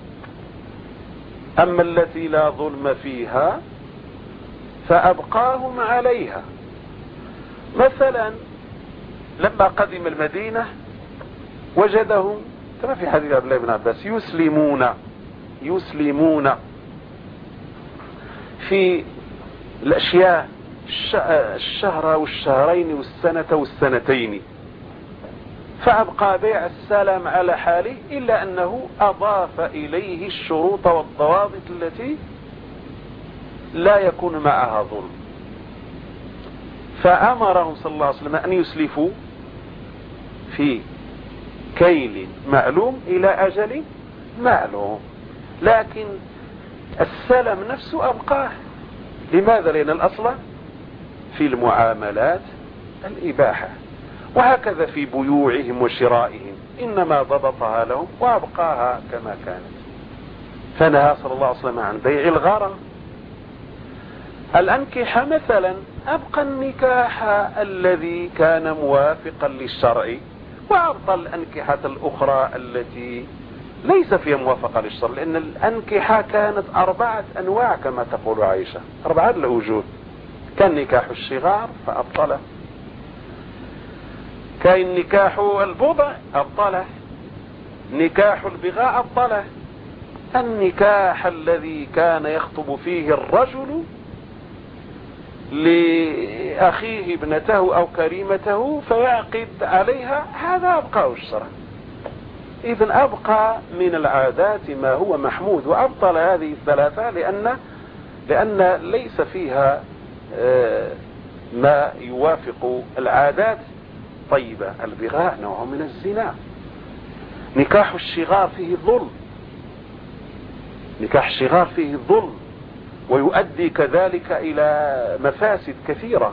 أما التي لا ظلم فيها فأبقاهم عليها. مثلا لما قدم المدينة وجدهم كما في حديث عبد الله بن عباس يسلمون في الأشياء الشهر والشهرين والسنة والسنتين، فأبقى بيع السلام على حاله إلا أنه أضاف إليه الشروط والضوابط التي لا يكون معها ظلم، فأمرهم صلى الله عليه وسلم أن يسلفوا في كيل معلوم إلى أجل معلوم، لكن السلم نفسه أبقاه. لماذا؟ لأن الأصل في المعاملات الإباحة، وهكذا في بيوعهم وشرائهم إنما ضبطها لهم وأبقاها كما كانت. فنهى صلى الله عليه وسلم عن بيع الغرر. الأنكحة مثلا أبقى النكاح الذي كان موافقا للشرع، وأبطل الأنكحة الأخرى التي ليس فيها موافقة للشرع، لأن الأنكحة كانت 4 أنواع كما تقول عائشة، 4 الوجوه. كان نكاح الشغار فأبطله، كان نكاح البضع أبطله، نكاح البغاء أبطله، النكاح الذي كان يخطب فيه الرجل لأخيه ابنته أو كريمته فيعقد عليها، هذا أبقاه الشرع. إذن أبقى من العادات ما هو محمود، وأبطل هذه الثلاثة لأن ليس فيها ما يوافق العادات طيبة. البغاء نوع من الزنا، نكاح الشغار فيه ظلم، نكاح الشغار فيه ظلم ويؤدي كذلك إلى مفاسد كثيرة.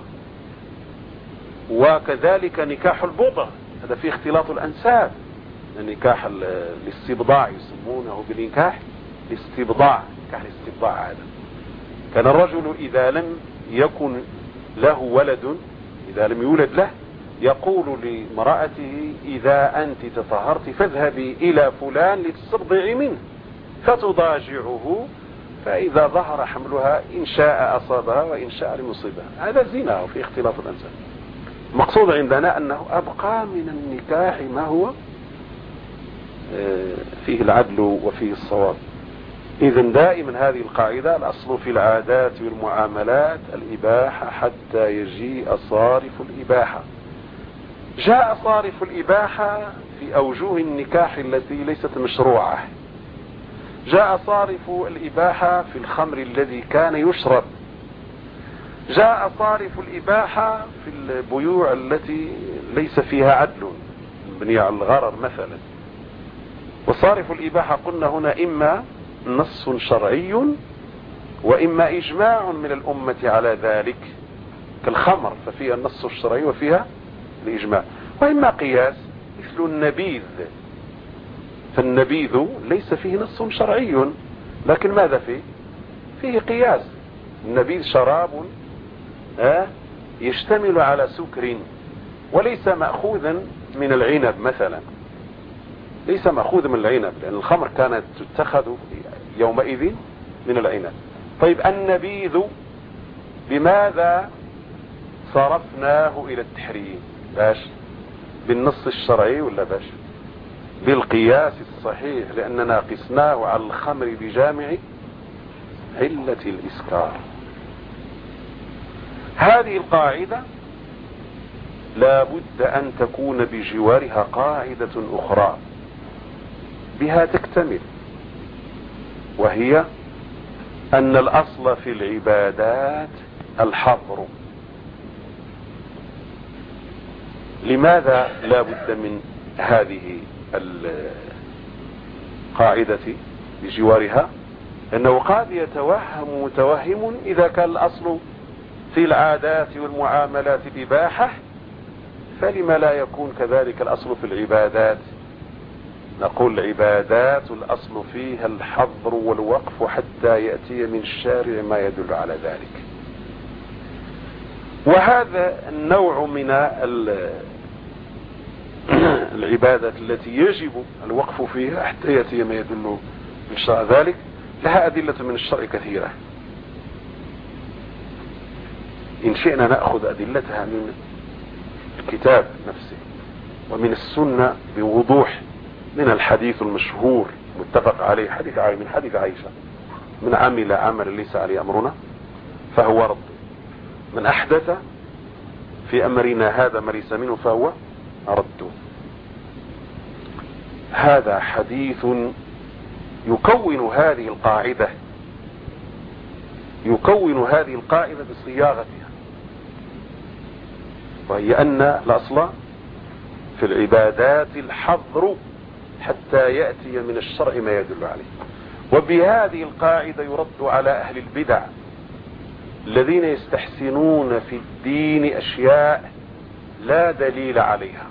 وكذلك نكاح البضع هذا فيه اختلاط الأنساب، نكاح الاستبضاع يسمونه بنكاح الاستبضاع. نكاح الاستبضاع هذا كان الرجل إذا لم يكن له ولد، إذا لم يولد له، يقول لامرأته إذا أنت تطهرت فاذهبي إلى فلان لتسترضعي منه، فتضاجعه، فإذا ظهر حملها إن شاء أصابها وإن شاء لم يصيبها. هذا زنا وفي اختلاط الأنساب. المقصود عندنا أنه أبقى من النكاح ما هو فيه العدل وفيه الصواب. إذا دائما هذه القاعدة: الأصل في العادات والمعاملات الإباحة حتى يجيء صارف الإباحة. جاء صارف الإباحة في أوجه النكاح التي ليست مشروعة. جاء صارف الإباحة في الخمر الذي كان يشرب. جاء صارف الإباحة في البيوع التي ليس فيها عدل، بني على الغرر مثلا. وصارف الإباحة قلنا هنا إما نص شرعي وإما إجماع من الأمة على ذلك، كالخمر ففيها النص الشرعي وفيها الإجماع، وإما قياس مثل النبيذ، فالنبيذ ليس فيه نص شرعي لكن ماذا فيه قياس. النبيذ شراب يشتمل على سكر وليس مأخوذا من العنب مثلا، ليس مأخوذ من العنب، لأن الخمر كانت تتخذ يومئذ من العنب. طيب النبيذ بماذا صرفناه إلى التحريم؟ باش بالنص الشرعي ولا باش بالقياس الصحيح، لأننا قسناه على الخمر بجامع علة الإسكار. هذه القاعدة لا بد أن تكون بجوارها قاعدة أخرى بها تكتمل، وهي أن الأصل في العبادات الحظر. لماذا لا بد من هذه القاعدة بجوارها؟ أنه قد يتوهم متوهم إذا كان الأصل في العادات والمعاملات الإباحة، فلما لا يكون كذلك الأصل في العبادات؟ نقول العبادات الأصل فيها الحظر والوقف حتى يأتي من الشارع ما يدل على ذلك. وهذا النوع من العبادات التي يجب الوقف فيها حتى يأتي ما يدل من شرع ذلك لها أدلة من الشرع كثيرة. إن شئنا نأخذ أدلتها من الكتاب نفسه ومن السنة بوضوح، من الحديث المشهور متفق عليه من حديث عائشة: من عمل عملا ليس عليه أمرنا فهو رد، من أحدث في أمرنا هذا ما ليس منه فهو رد. هذا حديث يكون هذه القاعدة بصياغتها، وهي أن الأصل في العبادات الحظر حتى يأتي من الشرع ما يدل عليه. وبهذه القاعدة يرد على أهل البدع الذين يستحسنون في الدين أشياء لا دليل عليها.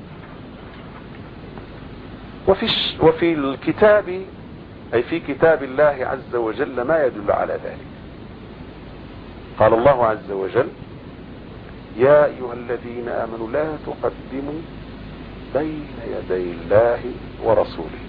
وفي الكتاب أي في كتاب الله عز وجل ما يدل على ذلك. قال الله عز وجل: يا أيها الذين آمنوا لا تقدموا بين يدي الله ورسوله.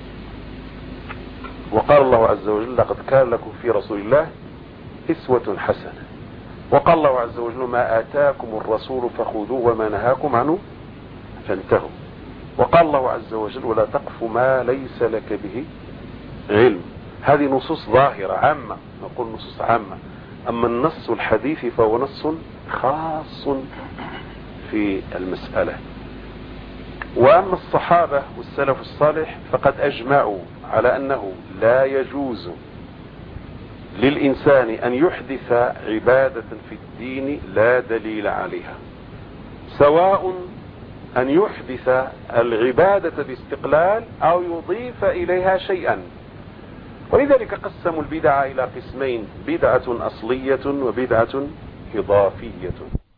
وقال الله عز وجل: لقد كان لكم في رسول الله أسوة حسنة. وقال الله عز وجل: ما آتاكم الرسول فخذوه وما نهاكم عنه فانتهوا. وقال الله عز وجل: ولا تقف ما ليس لك به علم. هذه نصوص ظاهرة عامة، نقول نصوص عامة. أما النص الحديثي فهو نص خاص في المسألة. وأما الصحابة والسلف الصالح فقد أجمعوا على أنه لا يجوز للإنسان أن يحدث عبادة في الدين لا دليل عليها، سواء أن يحدث العبادة باستقلال أو يضيف إليها شيئا. ولذلك قسموا البدع إلى قسمين: بدعة أصلية وبدعة إضافية.